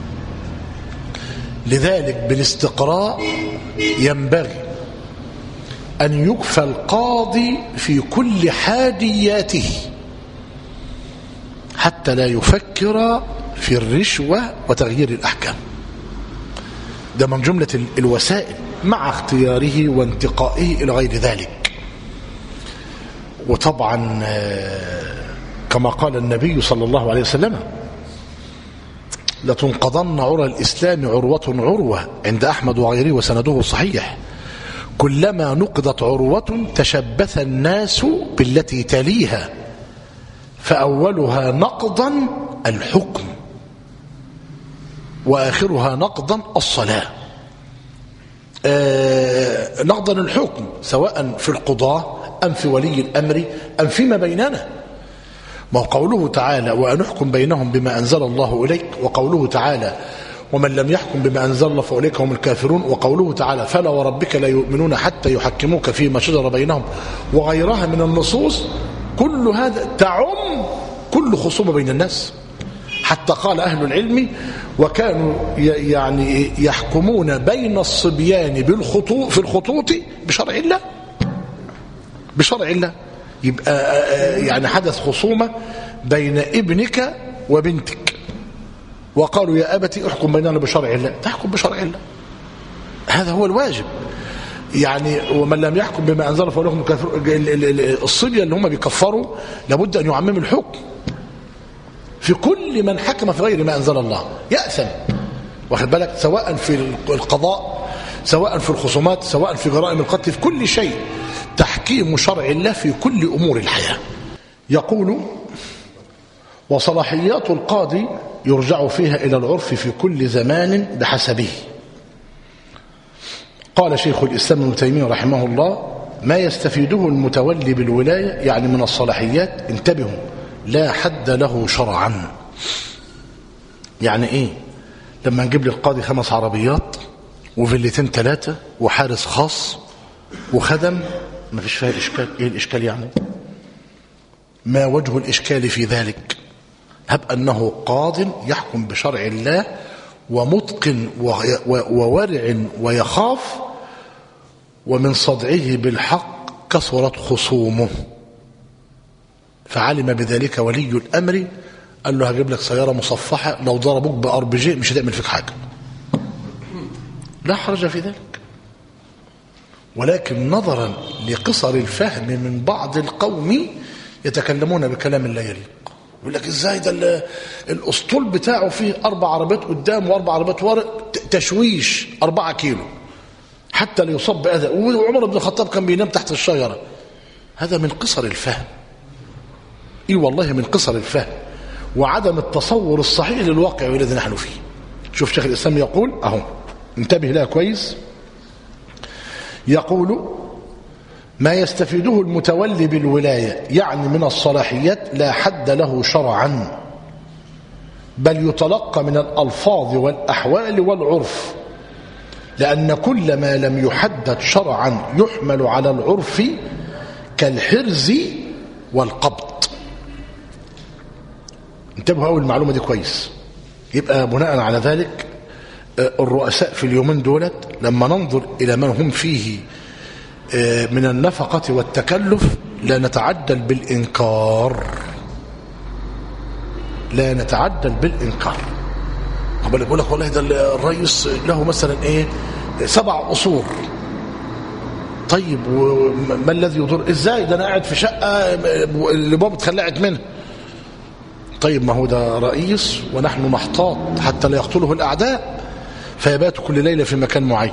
لذلك بالاستقراء ينبغي أن يكفى القاضي في كل حاجياته حتى لا يفكر في الرشوة وتغيير الأحكام. ده من جملة الوسائل مع اختياره وانتقائه إلى غير ذلك. وطبعا كما قال النبي صلى الله عليه وسلم: لتنقضن عرى الإسلام عروة عروة، عند أحمد وغيره وسنده صحيح. كلما نقضت عروة تشبث الناس بالتي تليها، فأولها نقضا الحكم، وآخرها نقضا الصلاة. آه نقضا الحكم سواء في القضاء أم في ولي الأمر أم فيما بيننا. ما قوله تعالى: وأن نحكم بينهم بما أنزل الله إليك، وقوله تعالى: ومن لم يحكم بما أنزل الله فأولئك هم الكافرون، وقوله تعالى: فلا وربك لا يؤمنون حتى يحكموك فيما شجر بينهم، وغيرها من النصوص. كل هذا تعم كل خصومة بين الناس، حتى قال أهل العلم: وكانوا يعني يحكمون بين الصبيان بالخطوط في الخطوط بشرع الله، بشرع الله. يبقى يعني حدث خصومة بين ابنك وبنتك، وقالوا: يا أبتي احكم بيننا بشرع الله، تحكم بشرع الله، هذا هو الواجب. يعني ومن لم يحكم بما أنزل فأولئك هم الكافرون. الصبية اللي هم بيكفروا لابد أن يعمموا الحكم في كل من حكم في غير ما أنزل الله، يأثم. واخد بالك؟ سواء في القضاء، سواء في الخصومات، سواء في جرائم القتل، في كل شيء تحكيم شرع الله في كل أمور الحياة. يقول: وصلاحيات القاضي يرجع فيها إلى العرف في كل زمان بحسبه. قال شيخ الإسلام ابن تيمية رحمه الله: ما يستفيده المتولي بالولاية يعني من الصلاحيات، انتبهوا، لا حد له شرعا. يعني ايه؟ لما نجيب للقاضي خمس عربيات وفيلتين ثلاثة وحارس خاص وخدم، ما فيش فيها إشكال. ايه الإشكال يعني؟ ما وجه الإشكال في ذلك؟ هب أنه قاض يحكم بشرع الله ومتقن وورع ويخاف، ومن صدعه بالحق كثرت خصومه، فعلم بذلك ولي الأمر، قال له: هجيب لك سيارة مصفحة، لو ضربوك بأر بي جي مش هتعمل فيك حاجة، لا حرج في ذلك. ولكن نظرا لقصر الفهم من بعض القوم يتكلمون بكلام لا يليق. يقول لك: ازاي ده الاسطول بتاعه فيه اربع عربيات قدام واربع عربيات ورا، تشويش أربعة كيلو حتى لا يصاب بأذى، وعمر بن الخطاب كان بينام تحت الشجرة. هذا من قصر الفهم، اي والله من قصر الفهم وعدم التصور الصحيح للواقع الذي نحن فيه. شوف شيخ الإسلام يقول اهو، انتبه لها كويس، يقول: ما يستفيده المتولي بالولاية يعني من الصلاحيات لا حد له شرعا، بل يتلقى من الألفاظ والأحوال والعرف، لأن كل ما لم يحدد شرعا يحمل على العرف كالحرز والقبض. انتبهوا أول المعلومة دي كويس. يبقى بناء على ذلك الرؤساء في اليومين دولت لما ننظر إلى ما هم فيه من النفقة والتكلف لا نتعجل بالإنكار، لا نتعجل بالإنكار. قبل يقول لك: والله ده الرئيس له مثلا ايه سبع قصور. طيب وما الذي يضر؟ ازاي ده انا قاعد في شقة اللي بابا اتخلعت منها. طيب ما هو ده رئيس ونحن محتاط حتى لا يقتله الأعداء، فيبات كل ليلة في مكان معين،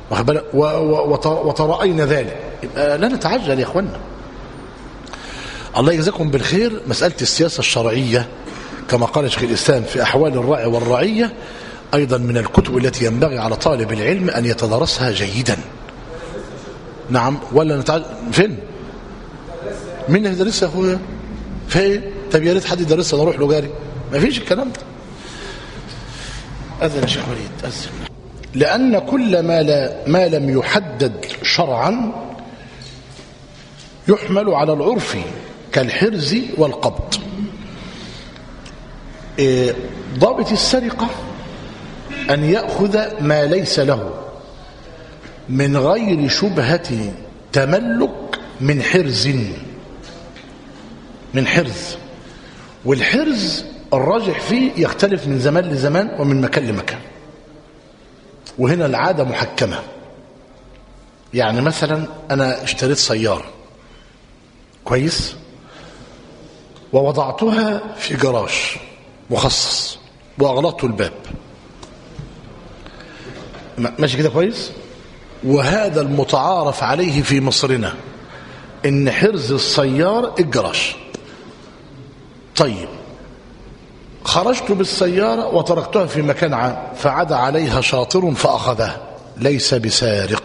وترأينا ذلك. يبقى لا نتعجل يا اخوانا. الله يجزاكم بالخير. مسألة السياسة الشرعية كما قال شيخ الإسلام في أحوال الراعي والرعية أيضا من الكتب التي ينبغي على طالب العلم أن يتدرسها جيدا. نعم. ولا نتعلم فين؟ مين يدرسها يا أخويا؟ فين؟ طب يا ريت حد يدرسها نروح له جاري. ما فيش الكلام ده. أذن يا شيخ وليد أذن. لأن كل ما, لا ما لم يحدد شرعا يحمل على العرف كالحرز والقبض. ضابط السرقة أن يأخذ ما ليس له من غير شبهة تملك من حرز من حرز والحرز الراجح فيه يختلف من زمان لزمان ومن مكان لمكان، وهنا العادة محكمة. يعني مثلا أنا اشتريت سيارة كويس ووضعتها في جراج مخصص وأغلقت الباب، ماشي كده كويس. وهذا المتعارف عليه في مصرنا إن حرز السيارة الجراج. طيب خرجت بالسيارة وتركتها في مكان عام فعاد عليها شاطر فأخذها، ليس بسارق.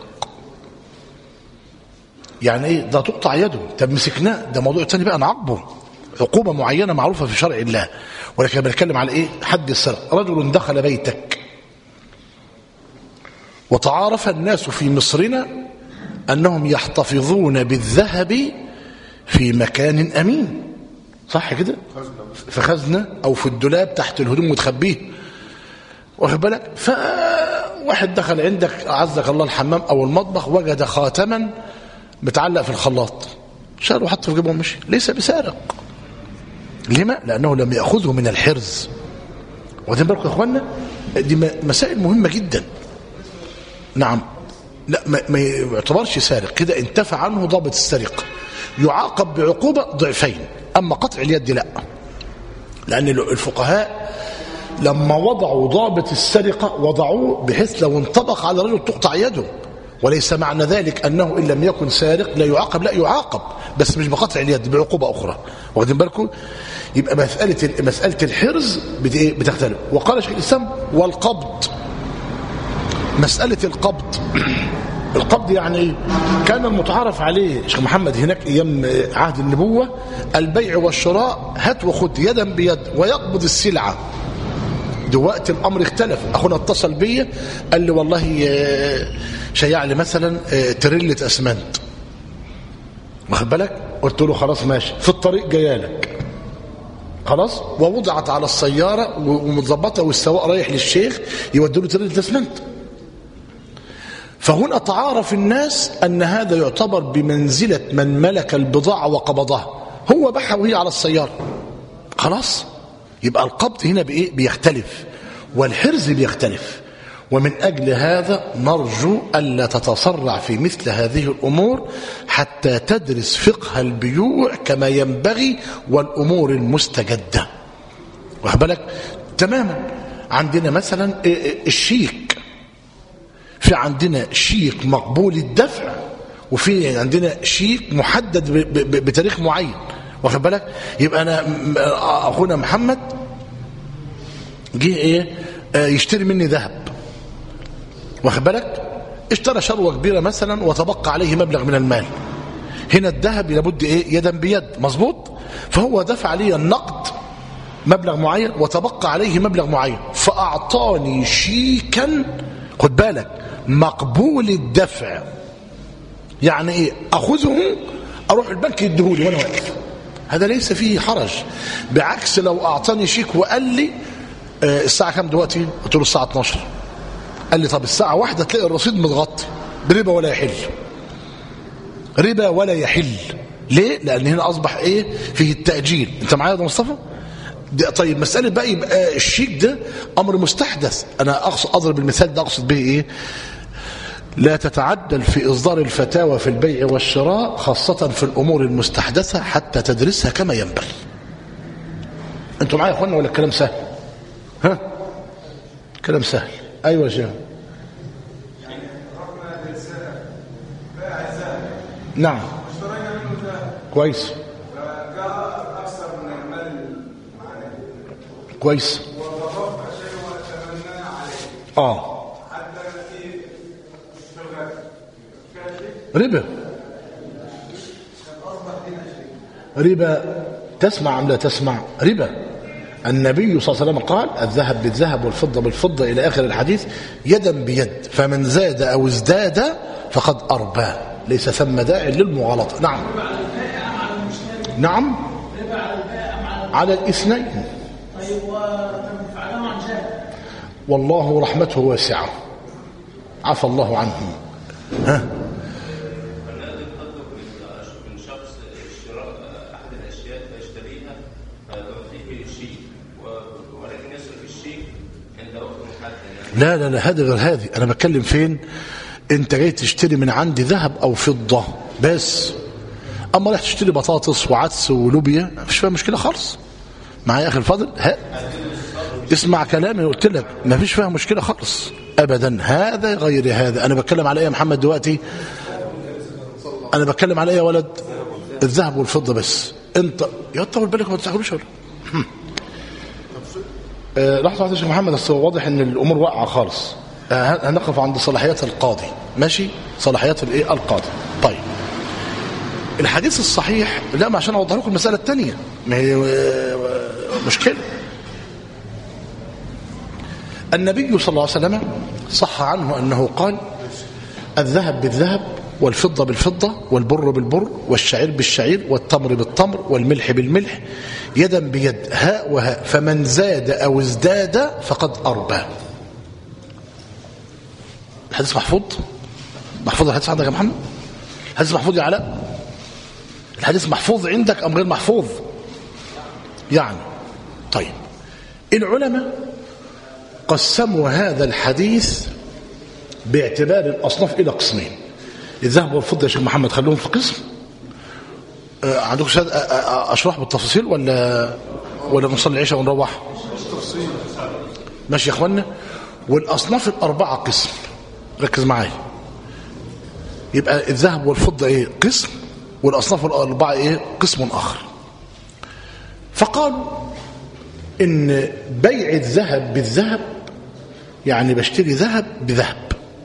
يعني ايه ده؟ تقطع يده. طب مسكناه ده موضوع تاني بقى، نعاقبه عقوبة معينة معروفة في شرع الله، ولكن بنتكلم على ايه؟ حد السرقة. رجل دخل بيتك وتعارف الناس في مصرنا أنهم يحتفظون بالذهب في مكان أمين، صح كده؟ في خزنة أو في الدولاب تحت الهدوم وتخبيه، واخد بالك؟ فواحد دخل عندك أعزك الله الحمام أو المطبخ وجد خاتما متعلق في الخلاط، شاله وحطه في جيبه ومشي، ليس بسارق. لما؟ لأنه لم يأخذه من الحرز. واخدين بالكم يا إخوانا؟ دي مسائل مهمة جدا. نعم. لا ما, ما يعتبرش سارق كده، انتفى عنه ضابط السرقة، يعاقب بعقوبة ضعفين. أما قطع اليد لا، لأن الفقهاء لما وضعوا ضابط السرقة وضعوه بحيث لو انطبق على رجل تقطع يده، وليس معنى ذلك أنه إن لم يكن سارق لا يعاقب، لا يعاقب بس مش بقطع اليد، بعقوبة أخرى. واخدين بالكم؟ يبقى مسألة مسألة الحرز بتختلف. وقال شيخ الإسلام والقبض. مسألة القبض القبض يعني ايه؟ كان المتعارف عليه شيخ محمد هناك ايام عهد النبوة البيع والشراء هات وخد يدا بيد ويقبض السلعة. دلوقتي الامر اختلف. اخونا اتصل بي قال لي والله شيع لي مثلا تريلة اسمنت، واخد بالك؟ قلت له خلاص ماشي، في الطريق جايالك خلاص، ووضعت على السيارة ومتظبطة والسواق رايح للشيخ يودوا له تريلة اسمنت. فهنا تعارف الناس أن هذا يعتبر بمنزلة من ملك البضاعة وقبضها، هو باعها وهي على السيارة خلاص. يبقى القبض هنا بإيه؟ بيختلف، والحرز بيختلف. ومن أجل هذا نرجو ألا تتسرع في مثل هذه الأمور حتى تدرس فقه البيوع كما ينبغي والأمور المستجدة، واخد بالك؟ تماما. عندنا مثلا الشيك، في عندنا شيك مقبول الدفع، وفي عندنا شيك محدد بتاريخ معين، واخد بالك؟ يبقى انا اخونا محمد جه ايه يشتري مني ذهب، واخد بالك؟ اشترى شروه كبيره مثلا وتبقى عليه مبلغ من المال. هنا الذهب لابد ايه؟ يدا بيد، مظبوط؟ فهو دفع علي النقد مبلغ معين وتبقى عليه مبلغ معين، فاعطاني شيكا، خد بالك، مقبول الدفع. يعني ايه؟ اخذه اروح البنك يديهولي وانا واقف، هذا ليس فيه حرج. بعكس لو اعطاني شيك وقال لي آه الساعه كام دلوقتي؟ قلت له الساعه اتناشر. قال لي طب الساعه واحدة تلاقي الرصيد متغطي بربا ولا يحل، ربا ولا يحل. ليه؟ لان هنا اصبح ايه؟ فيه التاجيل. انت معايا يا مصطفى؟ طيب مسألة بقى يبقى الشيك ده أمر مستحدث. أنا أقصد أضرب المثال ده أقصد به إيه؟ لا تتعدل في إصدار الفتاوى في البيع والشراء خاصة في الأمور المستحدثة حتى تدرسها كما ينبغي. أنتم معايا يا أخوانا ولا الكلام سهل؟ ها؟ كلام سهل. أيوة يا جماعة. يعني رحنا للسلام باع الذهب، نعم، اشترينا منه ذهب كويس، فقال كويس. وترفع شيء وتمنى عليه اه حتى في الغد ربا. ربا تسمع أم لا تسمع؟ ربا. النبي صلى الله عليه وسلم قال الذهب بالذهب والفضة بالفضة إلى آخر الحديث يدا بيد، فمن زاد أو ازداد فقد أربى، ليس ثم داع للمغالطة. نعم نعم على الاثنين. طيب ومن فعله عن جهل؟ والله رحمته واسعة، عفى الله عنهم. ها من شخص شراء احد الاشياء فيشتريها فتعطيه شيء ولكن يصرف الشيء عند وقت محدد. لا لا لا هذه غير هذه. انا بتكلم فين؟ انت جاي تشتري من عندي ذهب او فضة بس، اما راح تشتري بطاطس وعدس ولوبيا مفيش فيها مشكلة خالص. معايا يا اخي الفاضل؟ ها اسمع كلامي، قلت لك مفيش فيها مشكلة خالص ابدا. هذا غير هذا. انا بتكلم على ايه يا محمد دلوقتي؟ انا بتكلم على ايه يا ولد؟ الذهب والفضة بس. انت يا طول بالك ما تستعجلوش ولا أه لحظة يا شيخ محمد، بس واضح ان الامور واقعة خالص. أه هنقف عند صلاحيات القاضي. ماشي، صلاحيات الايه؟ القاضي. طيب الحديث الصحيح، لا ما عشان اوضح لكم المسألة الثانية، ما هي مشكلة. النبي صلى الله عليه وسلم صح عنه أنه قال الذهب بالذهب والفضة بالفضة والبر بالبر والشعير بالشعير والتمر بالتمر والملح بالملح يدا بيد هاء وهاء، فمن زاد أو ازداد فقد أربى. الحديث محفوظ؟ محفوظ الحديث عندك يا محمد؟ الحديث محفوظ يا علاء؟ الحديث محفوظ عندك أم غير محفوظ؟ يعني طيب العلماء قسموا هذا الحديث باعتبار الأصناف إلى قسمين. الذهب والفضة يا شيخ محمد خلوهم في قسم. آه عندكم شهادة أشرح بالتفاصيل ولا ولا نصلي العشاء ونروح؟ ماشي يا إخوانا. والأصناف الأربعة قسم، ركز معايا. يبقى الذهب والفضة إيه؟ قسم، والأصناف الأربعة إيه؟ قسم آخر. فقالوا إن بيع الذهب بالذهب يعني بشتري ذهب بذهب،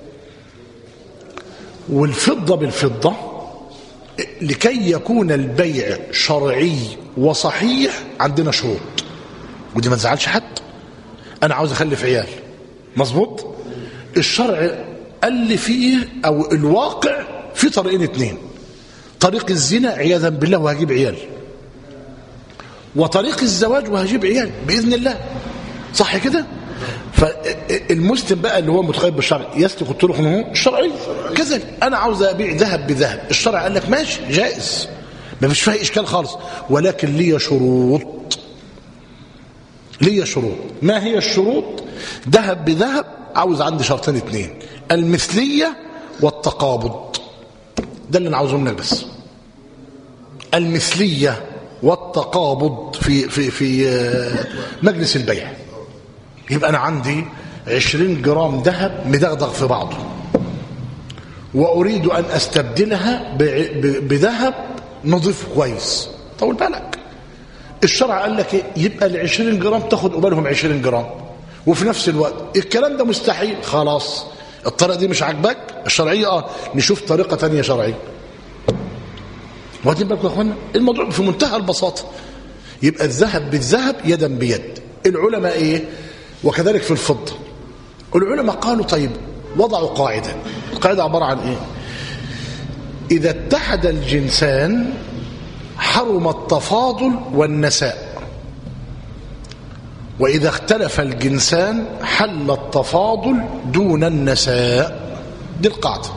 والفضة بالفضة لكي يكون البيع شرعي وصحيح عندنا شروط، ودي ما تزعلش حد. أنا عاوز أخلف عيال، مظبوط؟ الشرع قال لي فيه أو الواقع في طريقين اتنين: طريق الزنا عياذا بالله وهجيب عيال، وطريق الزواج وهجيب عيال بإذن الله، صح كده؟ فالمسلم بقى اللي هو متقيد بالشرع يسلك الطرق الشرعية كذلك. أنا عاوز أبيع ذهب بذهب، الشرع قال لك ماشي جائز، ما فيش فيها إشكال خالص، ولكن لي شروط. لي شروط. ما هي الشروط؟ ذهب بذهب عاوز عندي شرطين اتنين: المثلية والتقابض. ده اللي أنا عاوزه منك بس، المثلية والتقابض في في في مجلس البيع. يبقى أنا عندي عشرين جرام ذهب مدغدغ في بعضه، وأريد أن أستبدلها بذهب نظيف كويس. طول بالك، الشرع قال لك يبقى العشرين جرام تاخد قبالهم عشرين جرام، وفي نفس الوقت الكلام ده مستحيل. خلاص الطريقة دي مش عاجباك الشرعية، اه نشوف طريقة تانية شرعية. واخدين بالكم يا اخوانا؟ الموضوع في منتهى البساطة. يبقى الذهب بالذهب يدا بيد. العلماء ايه؟ وكذلك في الفضة. العلماء قالوا طيب، وضعوا قاعدة. القاعدة عبارة عن ايه؟ إذا اتحد الجنسان حرم التفاضل والنساء، وإذا اختلف الجنسان حل التفاضل دون النساء. دي القاعدة.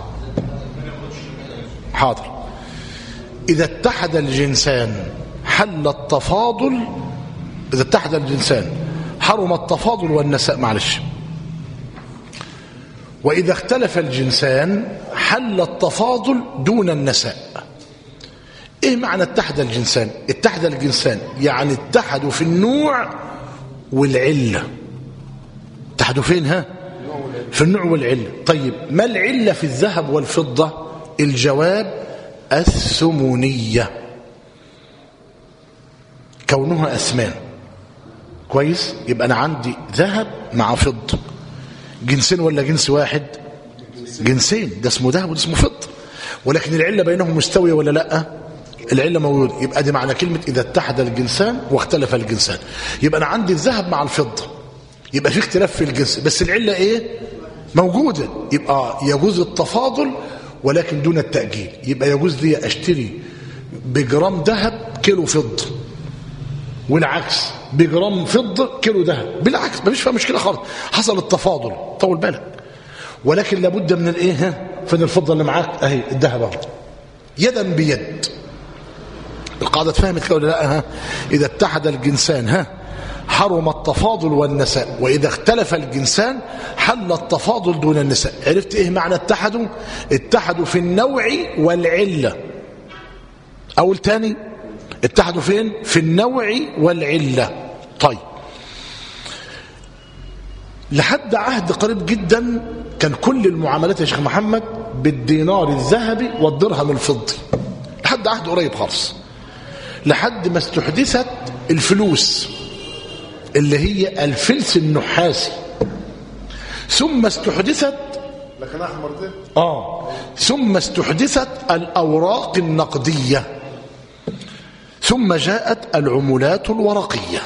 حاضر. إذا اتحد الجنسان حل التفاضل، إذا اتحد الجنسان حرم التفاضل والنساء، معلش. وإذا اختلف الجنسان حل التفاضل دون النساء. إيه معنى اتحد الجنسان؟ اتحد الجنسان يعني اتحدوا في النوع والعلة. اتحدوا فين؟ ها؟ في النوع والعلة. طيب ما العلة في الذهب والفضة؟ الجواب الثمنية، كونها أثمان. كويس؟ يبقى أنا عندي ذهب مع فضة، جنسين ولا جنس واحد؟ جنسين، ده اسمه ذهب وده اسمه فضة، ولكن العلة بينهم مستوية ولا لا؟ العلة موجودة. يبقى دي معنى كلمة إذا اتحد الجنسان واختلف الجنسان. يبقى أنا عندي الذهب مع الفضة، يبقى في اختلاف في الجنس، بس العلة إيه؟ موجودة. يبقى يجوز التفاضل ولكن دون التأجيل. يبقى يجوز لي أشتري بجرام ذهب كيلو فضة، والعكس بجرام فضة كيلو ذهب، بالعكس مفيش فيها مشكلة خالص، حصل التفاضل، طول بالك. ولكن لابد من الايه؟ فين الفضة اللي معاك؟ اهي الذهب اهو، يدا بيد. القاعدة اتفهمت كده ولا لا؟ ها، إذا اتحد الجنسان ها حرم التفاضل والنساء، وإذا اختلف الجنسان حل التفاضل دون النساء. عرفت ايه معنى اتحدوا؟ اتحدوا في النوع والعلة. أول تاني اتحدوا فين؟ في النوع والعلة. طيب، لحد عهد قريب جدا كان كل المعاملات يا شيخ محمد بالدينار الذهبي والدرهم الفضي، لحد عهد قريب خالص، لحد ما استحدثت الفلوس اللي هي الفلس النحاسي، ثم استحدثت لكن احمر ده اه ثم استحدثت الاوراق النقديه، ثم جاءت العملات الورقيه.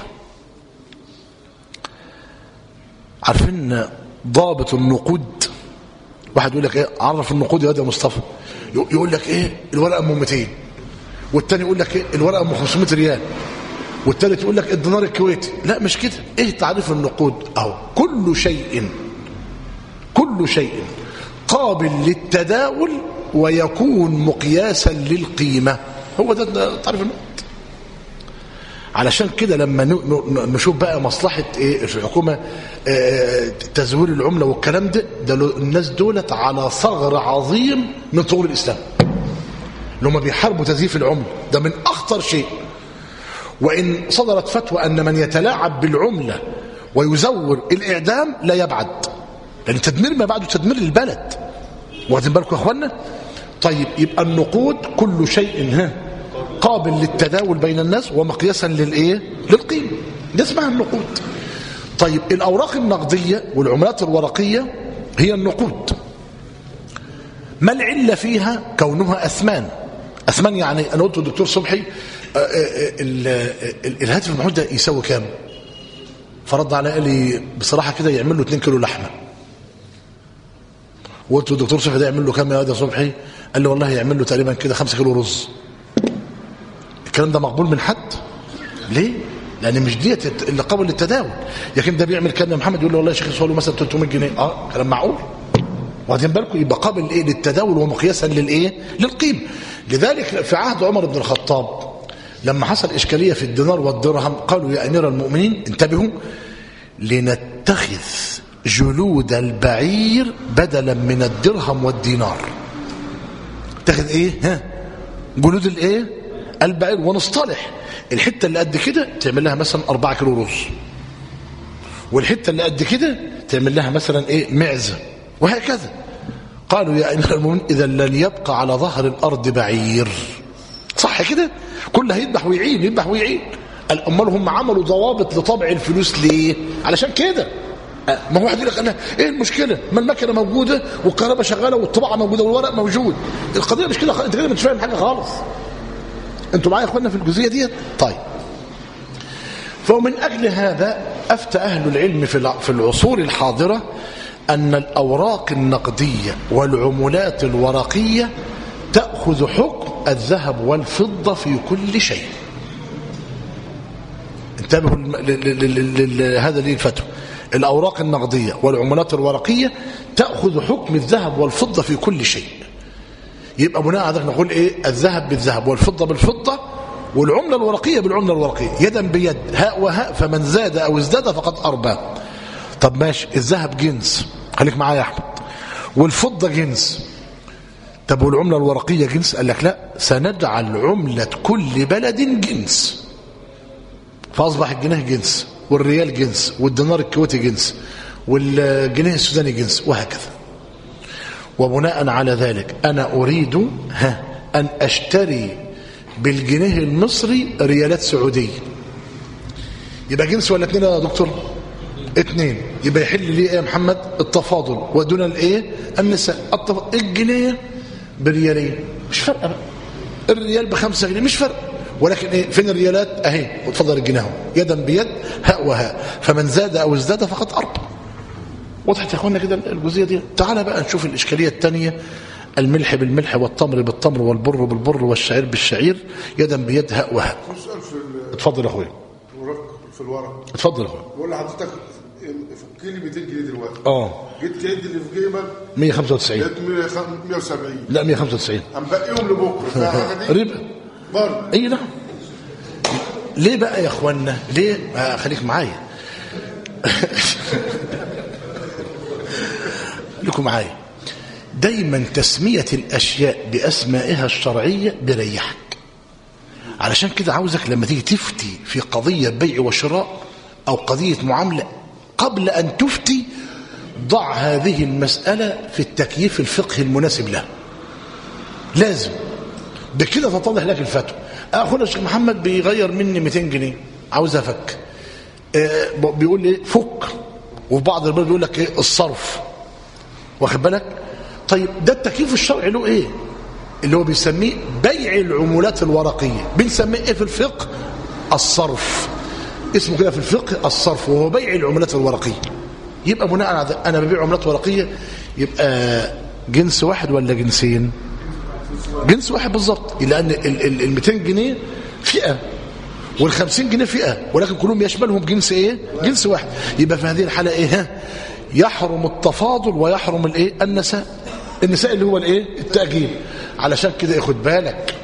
عارفين ضابط النقود؟ واحد يقول لك ايه، عرف النقود يا واد يا مصطفى، يقول لك ايه الورقه ام مئتين، والتاني يقول لك ايه الورقه ام خمسمائة ريال، والتالت يقول لك الدينار الكويتي. لا مش كده. ايه تعريف النقود؟ اهو كل شيء كل شيء قابل للتداول ويكون مقياسا للقيمه، هو ده تعريف النقود. علشان كده لما نشوف بقى مصلحة ايه في الحكومة تزوير العملة والكلام ده، ده الناس دولت على ثغر عظيم من ثغور الإسلام، لما بيحاربوا تزييف العملة، ده من أخطر شيء. وإن صدرت فتوى أن من يتلاعب بالعملة ويزور الإعدام لا يبعد، لأن تدمير ما بعده تدمير البلد. واخدين بالكم يا أخوانا؟ طيب، يبقى النقود كل شيء ها قابل للتداول بين الناس ومقياسا للايه؟ للقيمه، ده اسمها النقود. طيب، الاوراق النقديه والعملات الورقيه هي النقود. ما العله فيها؟ كونها اثمان. اثمان يعني انا قلت للدكتور صبحي الهاتف المحمول ده يساوي كام؟ فرد على قال لي بصراحه كده يعمل له اتنين كيلو لحمه. وقلت للدكتور صبحي ده يعمل له كام يا واد يا صبحي؟ قال لي والله يعمل له تقريبا كده خمسة كيلو رز. الكلام ده مقبول من حد؟ ليه؟ لان مش ديت اللي قابل للتداول. لكن ده بيعمل كام يا محمد؟ يقول له والله يا شيخ يسوى له مثلا ثلاثمائة جنيه. اه كلام معقول. واخدين بالكم؟ يبقى قابل ايه؟ للتداول ومقياسا للايه؟ للقيمه. لذلك في عهد عمر بن الخطاب لما حصل اشكاليه في الدينار والدرهم قالوا يا امير المؤمنين انتبهوا لنتخذ جلود البعير بدلا من الدرهم والدينار. تاخذ ايه؟ ها؟ جلود الايه؟ البعير، ونصطلح الحته اللي قد كده تعمل لها مثلا أربعة كيلو رز، والحته اللي قد كده تعمل لها مثلا ايه؟ معزه، وهكذا. قالوا يا امير المؤمنين اذا لن يبقى على ظهر الارض بعير. صح كده؟ كله هيذبح ويعين يذبح ويعين. امال هم عملوا ضوابط لطبع الفلوس ليه؟ علشان كده. ما هو واحد يقول لك انا ايه المشكله؟ ما المكنه موجوده والكهرباء شغاله والطباعه موجوده والورق موجود. القضيه مش كده، انت كده مش فاهم حاجه خالص. انتوا معايا يا اخوانا في الجزئيه دي؟ طيب، فمن اجل هذا افتى اهل العلم في العصور الحاضره ان الاوراق النقديه والعملات الورقيه تاخذ حكم الذهب والفضه في كل شيء. انتبهوا لهذا ليه الفتوى. الاوراق النقديه والعملات الورقيه تاخذ حكم الذهب والفضه في كل شيء. يبقى بناء على ذلك نقول ايه؟ الذهب بالذهب والفضه بالفضه والعمله الورقيه بالعمله الورقيه، يدا بيد، هاء وهاء، فمن زاد او ازداد فقد اربى. طب ماشي، الذهب جنس، خليك معايا يا احمد، والفضه جنس. طب والعمله الورقيه جنس؟ قال لك لا، سنجعل عمله كل بلد جنس، فاصبح الجنيه جنس، والريال جنس، والدينار الكويتي جنس، والجنيه السوداني جنس، وهكذا. وبناء على ذلك أنا أريد ها أن أشتري بالجنيه المصري ريالات سعودية، يبقى جنس ولا اتنين يا دكتور؟ اتنين. يبقى يحل ليه ايه يا محمد؟ التفاضل. ودون الايه؟ النساء. التف... الجنيه بريالين مش فرق بقى. الريال بخمسة جنيه مش فرق، ولكن ايه؟ فين الريالات؟ اهي، وتفضل الجنيه يدا بيد هاء وهاء، فمن زاد او ازداد فقد اربع. وضحت يا اخوانا كده الجزئيه دي؟ تعال بقى نشوف الاشكاليه الثانيه. الملح بالملح والتمر بالتمر والبر بالبر والشعير بالشعير يدا بيد هاء وهاء. سؤال في اتفضل يا اخويا. في الورق. اتفضل يا اخويا. بقول لحضرتك فك لي مئتين جنيه دلوقتي. اه. جيت تعد اللي في جيبك مية وخمسة وتسعين. لقيت مية وسبعين. لا مية وخمسة وتسعين. هنبقيهم لبكره. ربا. برضه. اي نعم. ليه بقى يا اخوانا؟ ليه؟ آه خليك معايا. لكم معايا. دايما تسمية الاشياء باسمائها الشرعية بيريحك. علشان كده عاوزك لما تيجي تفتي في قضية بيع وشراء او قضية معاملة، قبل ان تفتي ضع هذه المسألة في التكييف الفقهي المناسب لها. لازم بكده تتضح لك الفتوى. اخونا الشيخ محمد بيغير مني مئتين جنيه، عاوز افك. آه بيقول لي فك، وفي بعض البلد بيقول لك ايه؟ الصرف. واخد بالك؟ طيب ده التكييف الشرعي له ايه؟ اللي هو بيسميه بيع العمولات الورقيه، بنسميه ايه في الفقه؟ الصرف. اسمه كده في الفقه الصرف، وهو بيع العمولات الورقيه. يبقى بناء على انا ببيع عملات ورقيه، يبقى جنس واحد ولا جنسين؟ جنس واحد بالظبط، لان ال مئتين جنيه فئه وال خمسين جنيه فئه، ولكن كلهم يشملهم جنس ايه؟ جنس واحد. يبقى في هذه الحاله ايه؟ يحرم التفاضل ويحرم الايه؟ النساء. النساء اللي هو الايه؟ التأجيل. علشان كده خد بالك،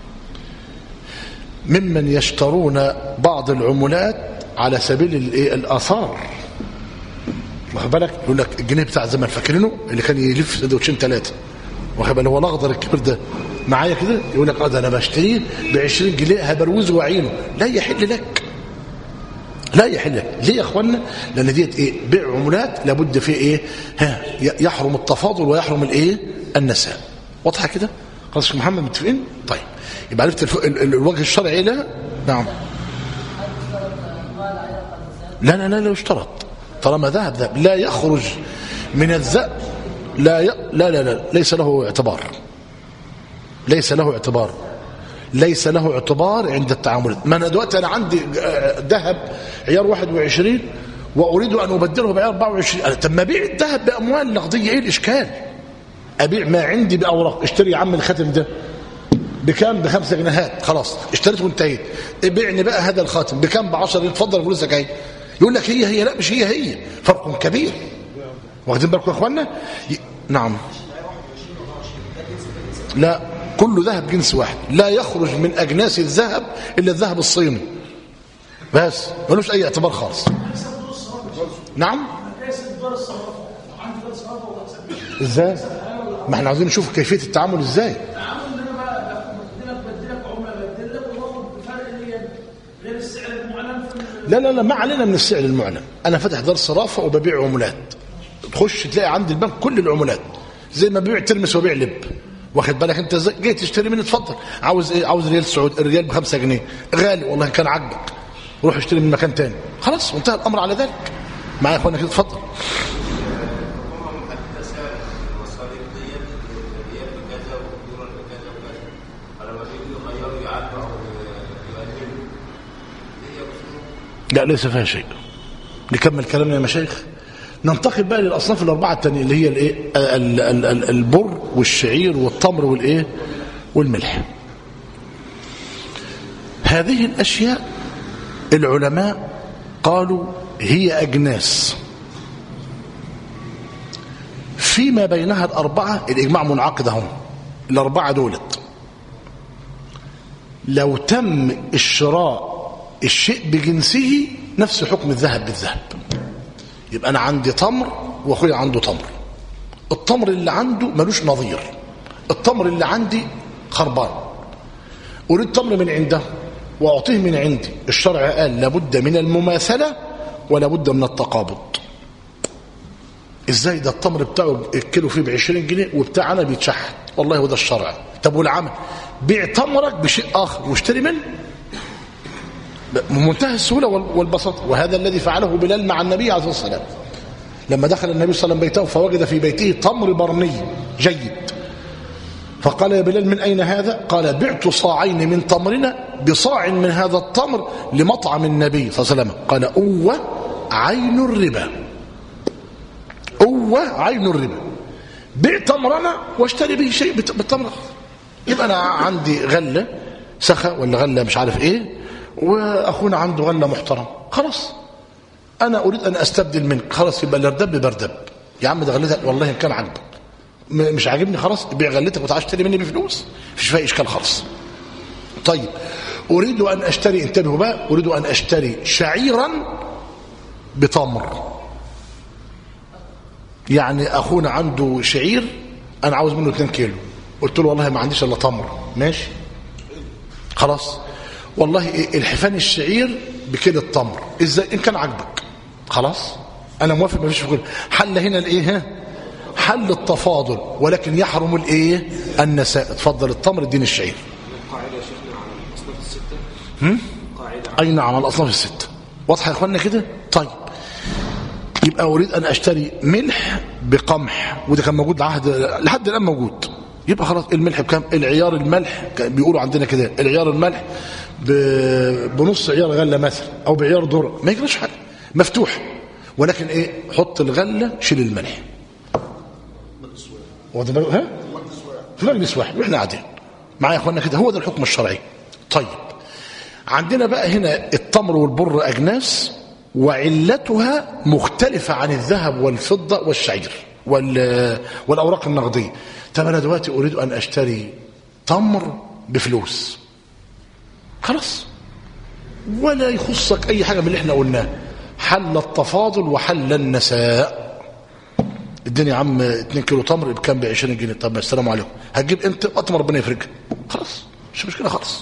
ممن يشترون بعض العملات على سبيل الايه؟ الاثار. واخد بالك؟ يقول لك الجنيه بتاع زمان فاكرينه اللي كان يلف سندوتشين ثلاثه، واخد بالك؟ هو الاخضر الكبير ده معايا كده، يقول لك اه ده انا بشتريه ب عشرين جنيه هبروزه واعينه. لا يحل لك، لا يحل لك. ليه يا اخوانا؟ لان ديت ايه؟ بيع عملات لابد فيه ايه؟ ها يحرم التفاضل ويحرم الايه؟ النساء. واضحه كده؟ خلاص يا محمد متفقين؟ طيب يبقى عرفت الف... ال... ال... الوجه الشرعي ايه؟ لا نعم. لا لا لا لا يشترط. طالما ذهب ذهب لا يخرج من الذهب. لا ي... لا لا لا ليس له اعتبار. ليس له اعتبار. ليس له اعتبار عند التعاملات. ما انا دلوقتي انا عندي ذهب عيار واحد وعشرين واريد ان ابدله بعيار اربعة وعشرين. طب ما ابيع الذهب باموال نقديه، ايه الاشكال؟ ابيع ما عندي باوراق. اشتري يا عم الخاتم ده بكام؟ بخمسة جنيهات. خلاص اشتريته وانتهيت. ابيعني بقى هذا الخاتم بكام؟ بعشرة جنيه. اتفضل فلوسك اهي. يقول لك هي هي. لا مش هي هي، فرق كبير. واخدين بالكم يا اخوانا؟ ي... نعم. لا كل ذهب جنس واحد، لا يخرج من اجناس الذهب الا الذهب الصيني بس، ملوش اي اعتبار خالص. نعم. ازاي؟ ما احنا عاوزين نشوف كيفيه التعامل ازاي. لا لا لا ما علينا من السعر المعلن. انا فاتح دار صرافه وببيع عملات، تخش تلاقي عند البنك كل العملات، زي ما ببيع ترمس وبيع لب. واخد بالك انت ازاي؟ جاي تشتري مني اتفضل. عاوز ايه؟ عاوز ريال سعودي. الريال بخمسة جنيه غالي والله، كان عاجبك روح اشتري من مكان تاني. خلاص وانتهى الامر على ذلك. معايا يا اخوانا كده؟ اتفضل. لا ليس فيها شيء. نكمل كلامنا يا مشايخ. ننتقل بقى للاصناف الاربعه الثانيه اللي هي الايه؟ البر والشعير والتمر والايه؟ والملح. هذه الاشياء العلماء قالوا هي اجناس فيما بينها الاربعه. الاجماع منعقد اهو. الاربعه دولت لو تم الشراء الشيء بجنسه نفس حكم الذهب بالذهب. يبقى انا عندي تمر واخويا عنده تمر. التمر اللي عنده ملوش نظير، التمر اللي عندي خربان، اريد تمر من عنده واعطيه من عندي. الشرع قال لابد من المماثله ولا بد من التقابض. ازاي؟ ده التمر بتاعه الكيلو فيه ب عشرين جنيه وبتاع انا بيتشحت. والله هو ده الشرع. طب والعمل؟ بيع تمرك بشيء اخر واشتري منه. بمنتهى السهولة والبساطة. وهذا الذي فعله بلال مع النبي عليه الصلاة والسلام لما دخل النبي صلى الله عليه وسلم بيته فوجد في بيته تمر برني جيد، فقال يا بلال من أين هذا؟ قال بعت صاعين من تمرنا بصاع من هذا التمر لمطعم النبي صلى الله عليه وسلم. قال أوه عين الربا، أوه عين الربا، بيع تمرنا واشتري به شيء بالتمر. يبقى أنا عندي غلة سخة ولا غلة مش عارف إيه، وأخونا عنده غلة محترم، خلاص أنا أريد أن أستبدل منك، خلاص يبقى الردب بردب. يا عم ده غلتك والله إن كان عاجبك، مش عاجبني خلاص بيع غلتك وتعال اشتري مني بفلوس، مفيش فيها إشكال خالص. طيب أريد أن أشتري، انتبهوا بقى، أريد أن أشتري شعيرا بتمر. يعني أخونا عنده شعير أنا عاوز منه اتنين كيلو، قلت له والله ما عنديش إلا تمر، ماشي خلاص، والله الحفان الشعير بكيلو التمر، ازاي؟ ان كان عاجبك خلاص انا موافق، مفيش مشكله. حل هنا الايه؟ حل التفاضل، ولكن يحرم الايه؟ النساء. اتفضل التمر اديني الشعير. القاعده يا شيخنا على الاصناف السته. هم؟ قاعده اي نعم على الاصناف السته. واضحه يا اخوانا كده؟ طيب يبقى اريد ان اشتري ملح بقمح، وده كان موجود عهد لحد الان موجود، يبقى خلاص الملح بكام؟ العيار الملح بيقولوا عندنا كده العيار الملح بنص عيار غله مثلا او بعيار ذره، ما يجراش حاجه، مفتوح. ولكن ايه؟ حط الغله شيل الملح. ها؟ في مجلس واحد واحنا قاعدين معايا يا اخوانا كده، هو ده الحكم الشرعي. طيب عندنا بقى هنا التمر والبر اجناس وعلتها مختلفه عن الذهب والفضه والشعير والاوراق النقديه. طب انا دلوقتي اريد ان اشتري تمر بفلوس، خلاص ولا يخصك اي حاجه من اللي احنا قلناه، حل التفاضل وحل النساء. اديني يا عم اتنين كيلو تمر بكام؟ ب عشرين جنيه. طب السلام عليكم، هتجيب انت قطمه ربنا يفرجها، خلاص مش مشكله خالص.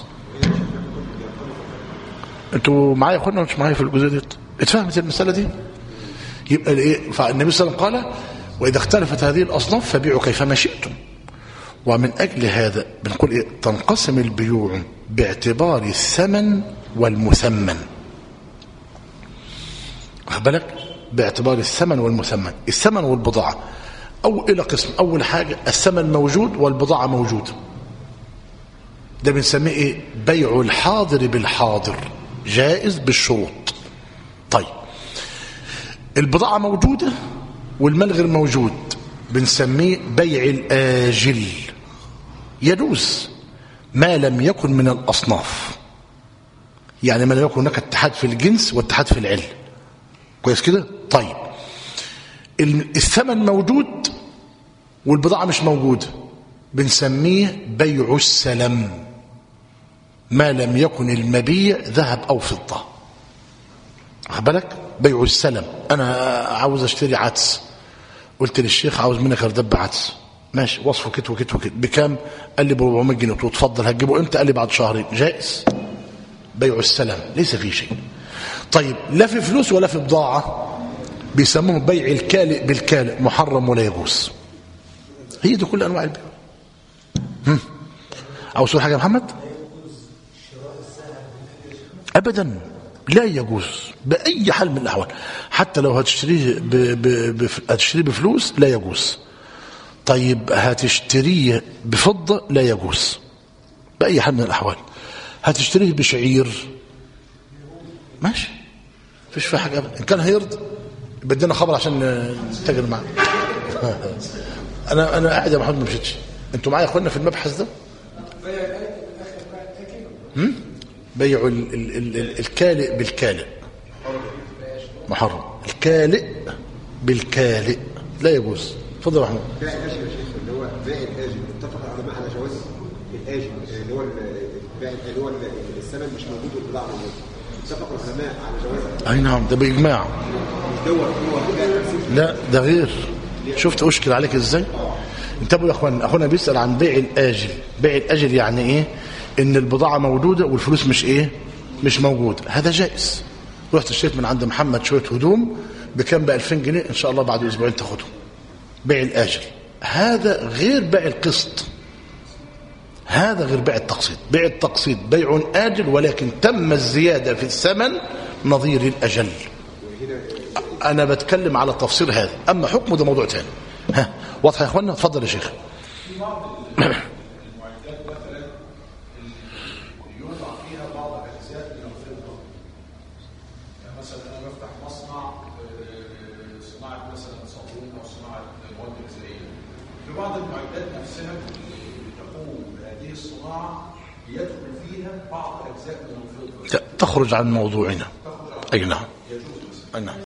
انتوا معايا يا اخوانا مش معايا في الجزئيه دي؟ اتفهمت المساله دي؟ يبقى ايه؟ فالنبي صلى الله عليه وسلم قال واذا اختلفت هذه الاصناف فبيعوا كيفما شئتم. ومن أجل هذا بنقول إيه؟ تنقسم البيوع باعتبار الثمن والمثمن. واخد بالك؟ باعتبار الثمن والمثمن. الثمن والبضاعة أو إلى قسم، أول حاجة الثمن موجود والبضاعة موجودة، ده بنسميه إيه؟ بيع الحاضر بالحاضر، جائز بالشروط. طيب البضاعة موجودة والمال غير موجود، بنسميه بيع الآجل، يجوز ما لم يكن من الأصناف، يعني ما لم يكن هناك اتحاد في الجنس واتحاد في العلة، كويس كده؟ طيب الثمن موجود والبضاعة مش موجودة، بنسميه بيع السلم، ما لم يكن المبيع ذهب أو فضة. واخد بالك؟ بيع السلم، أنا عاوز أشتري عدس، قلت للشيخ عاوز منك اردب عدس، ماشي، وصفه كت وكت وكت، بكام؟ قال لي ب أربعمية جنيه. قلت له اتفضل، هتجيبه امتى؟ قال لي بعد شهرين. جائز بيع السلام، ليس فيه شيء. طيب لا في فلوس ولا في بضاعه، بيسموه بيع الكالئ بالكالئ، محرم ولا يجوز. هي دي كل انواع البيع. هم عاوز تقول حاجه يا محمد؟ ابدا لا يجوز باي حال من الاحوال، حتى لو هتشتريه ب... ب... ب... هتشتريه بفلوس لا يجوز. طيب هتشتريه بفضه لا يجوز باي حال من الاحوال. هتشتريه بشعير ماشي، مفيش فيها حاجه ابدا. ان كان هيرضى بدينا خبر عشان نتاجر معاه. انا انا قاعد يا محمد ما مشيتش. انتوا معايا يا اخوانا في المبحث ده؟ هم؟ بيع ال ال ال الكالئ بالكالئ محرم، الكالئ بالكالئ لا يجوز. اتفضل يا محمود. بيع الاجل يا شيخ اللي هو بيع الاجل، اتفق العلماء على جواز الاجل اللي هو البيع اللي هو الثمن مش موجود والبضاعه موجوده، اتفق العلماء على جواز. اي نعم، ده باجماع. دوت هو لا ده غير. شفت اشكل عليك ازاي؟ انتبهوا يا اخوان، اخونا بيسال عن بيع الاجل. بيع الاجل يعني ايه؟ ان البضاعه موجوده والفلوس مش ايه؟ مش موجوده. هذا جائز. رحت اشتريت من عند محمد شويه هدوم بكام؟ ب ألفين جنيه، ان شاء الله بعد اسبوعين تاخدهم. بيع الاجل هذا غير بيع القسط. هذا غير بيع التقسيط. بيع التقسيط بيع آجل ولكن تم الزيادة في الثمن نظير الأجل. أنا بتكلم على تفسير هذا، أما حكمه ده موضوع تاني. ها واضح يا أخوانا؟ اتفضل يا شيخ. في بعض المعدات مثلا يوضع فيها بعض الأجزاء من الفضة، يعني مثلا أنا بفتح مصنع صناعة مثلا صابون أو صناعة مواد غذائية، في بعض المعدات نفسها اللي تقوم بهذه الصناعة يدخل فيها بعض أجزاء من الفضة. تخرج عن موضوعنا. تخرج عن أي نعم. يجوز مثلا. أي نعم.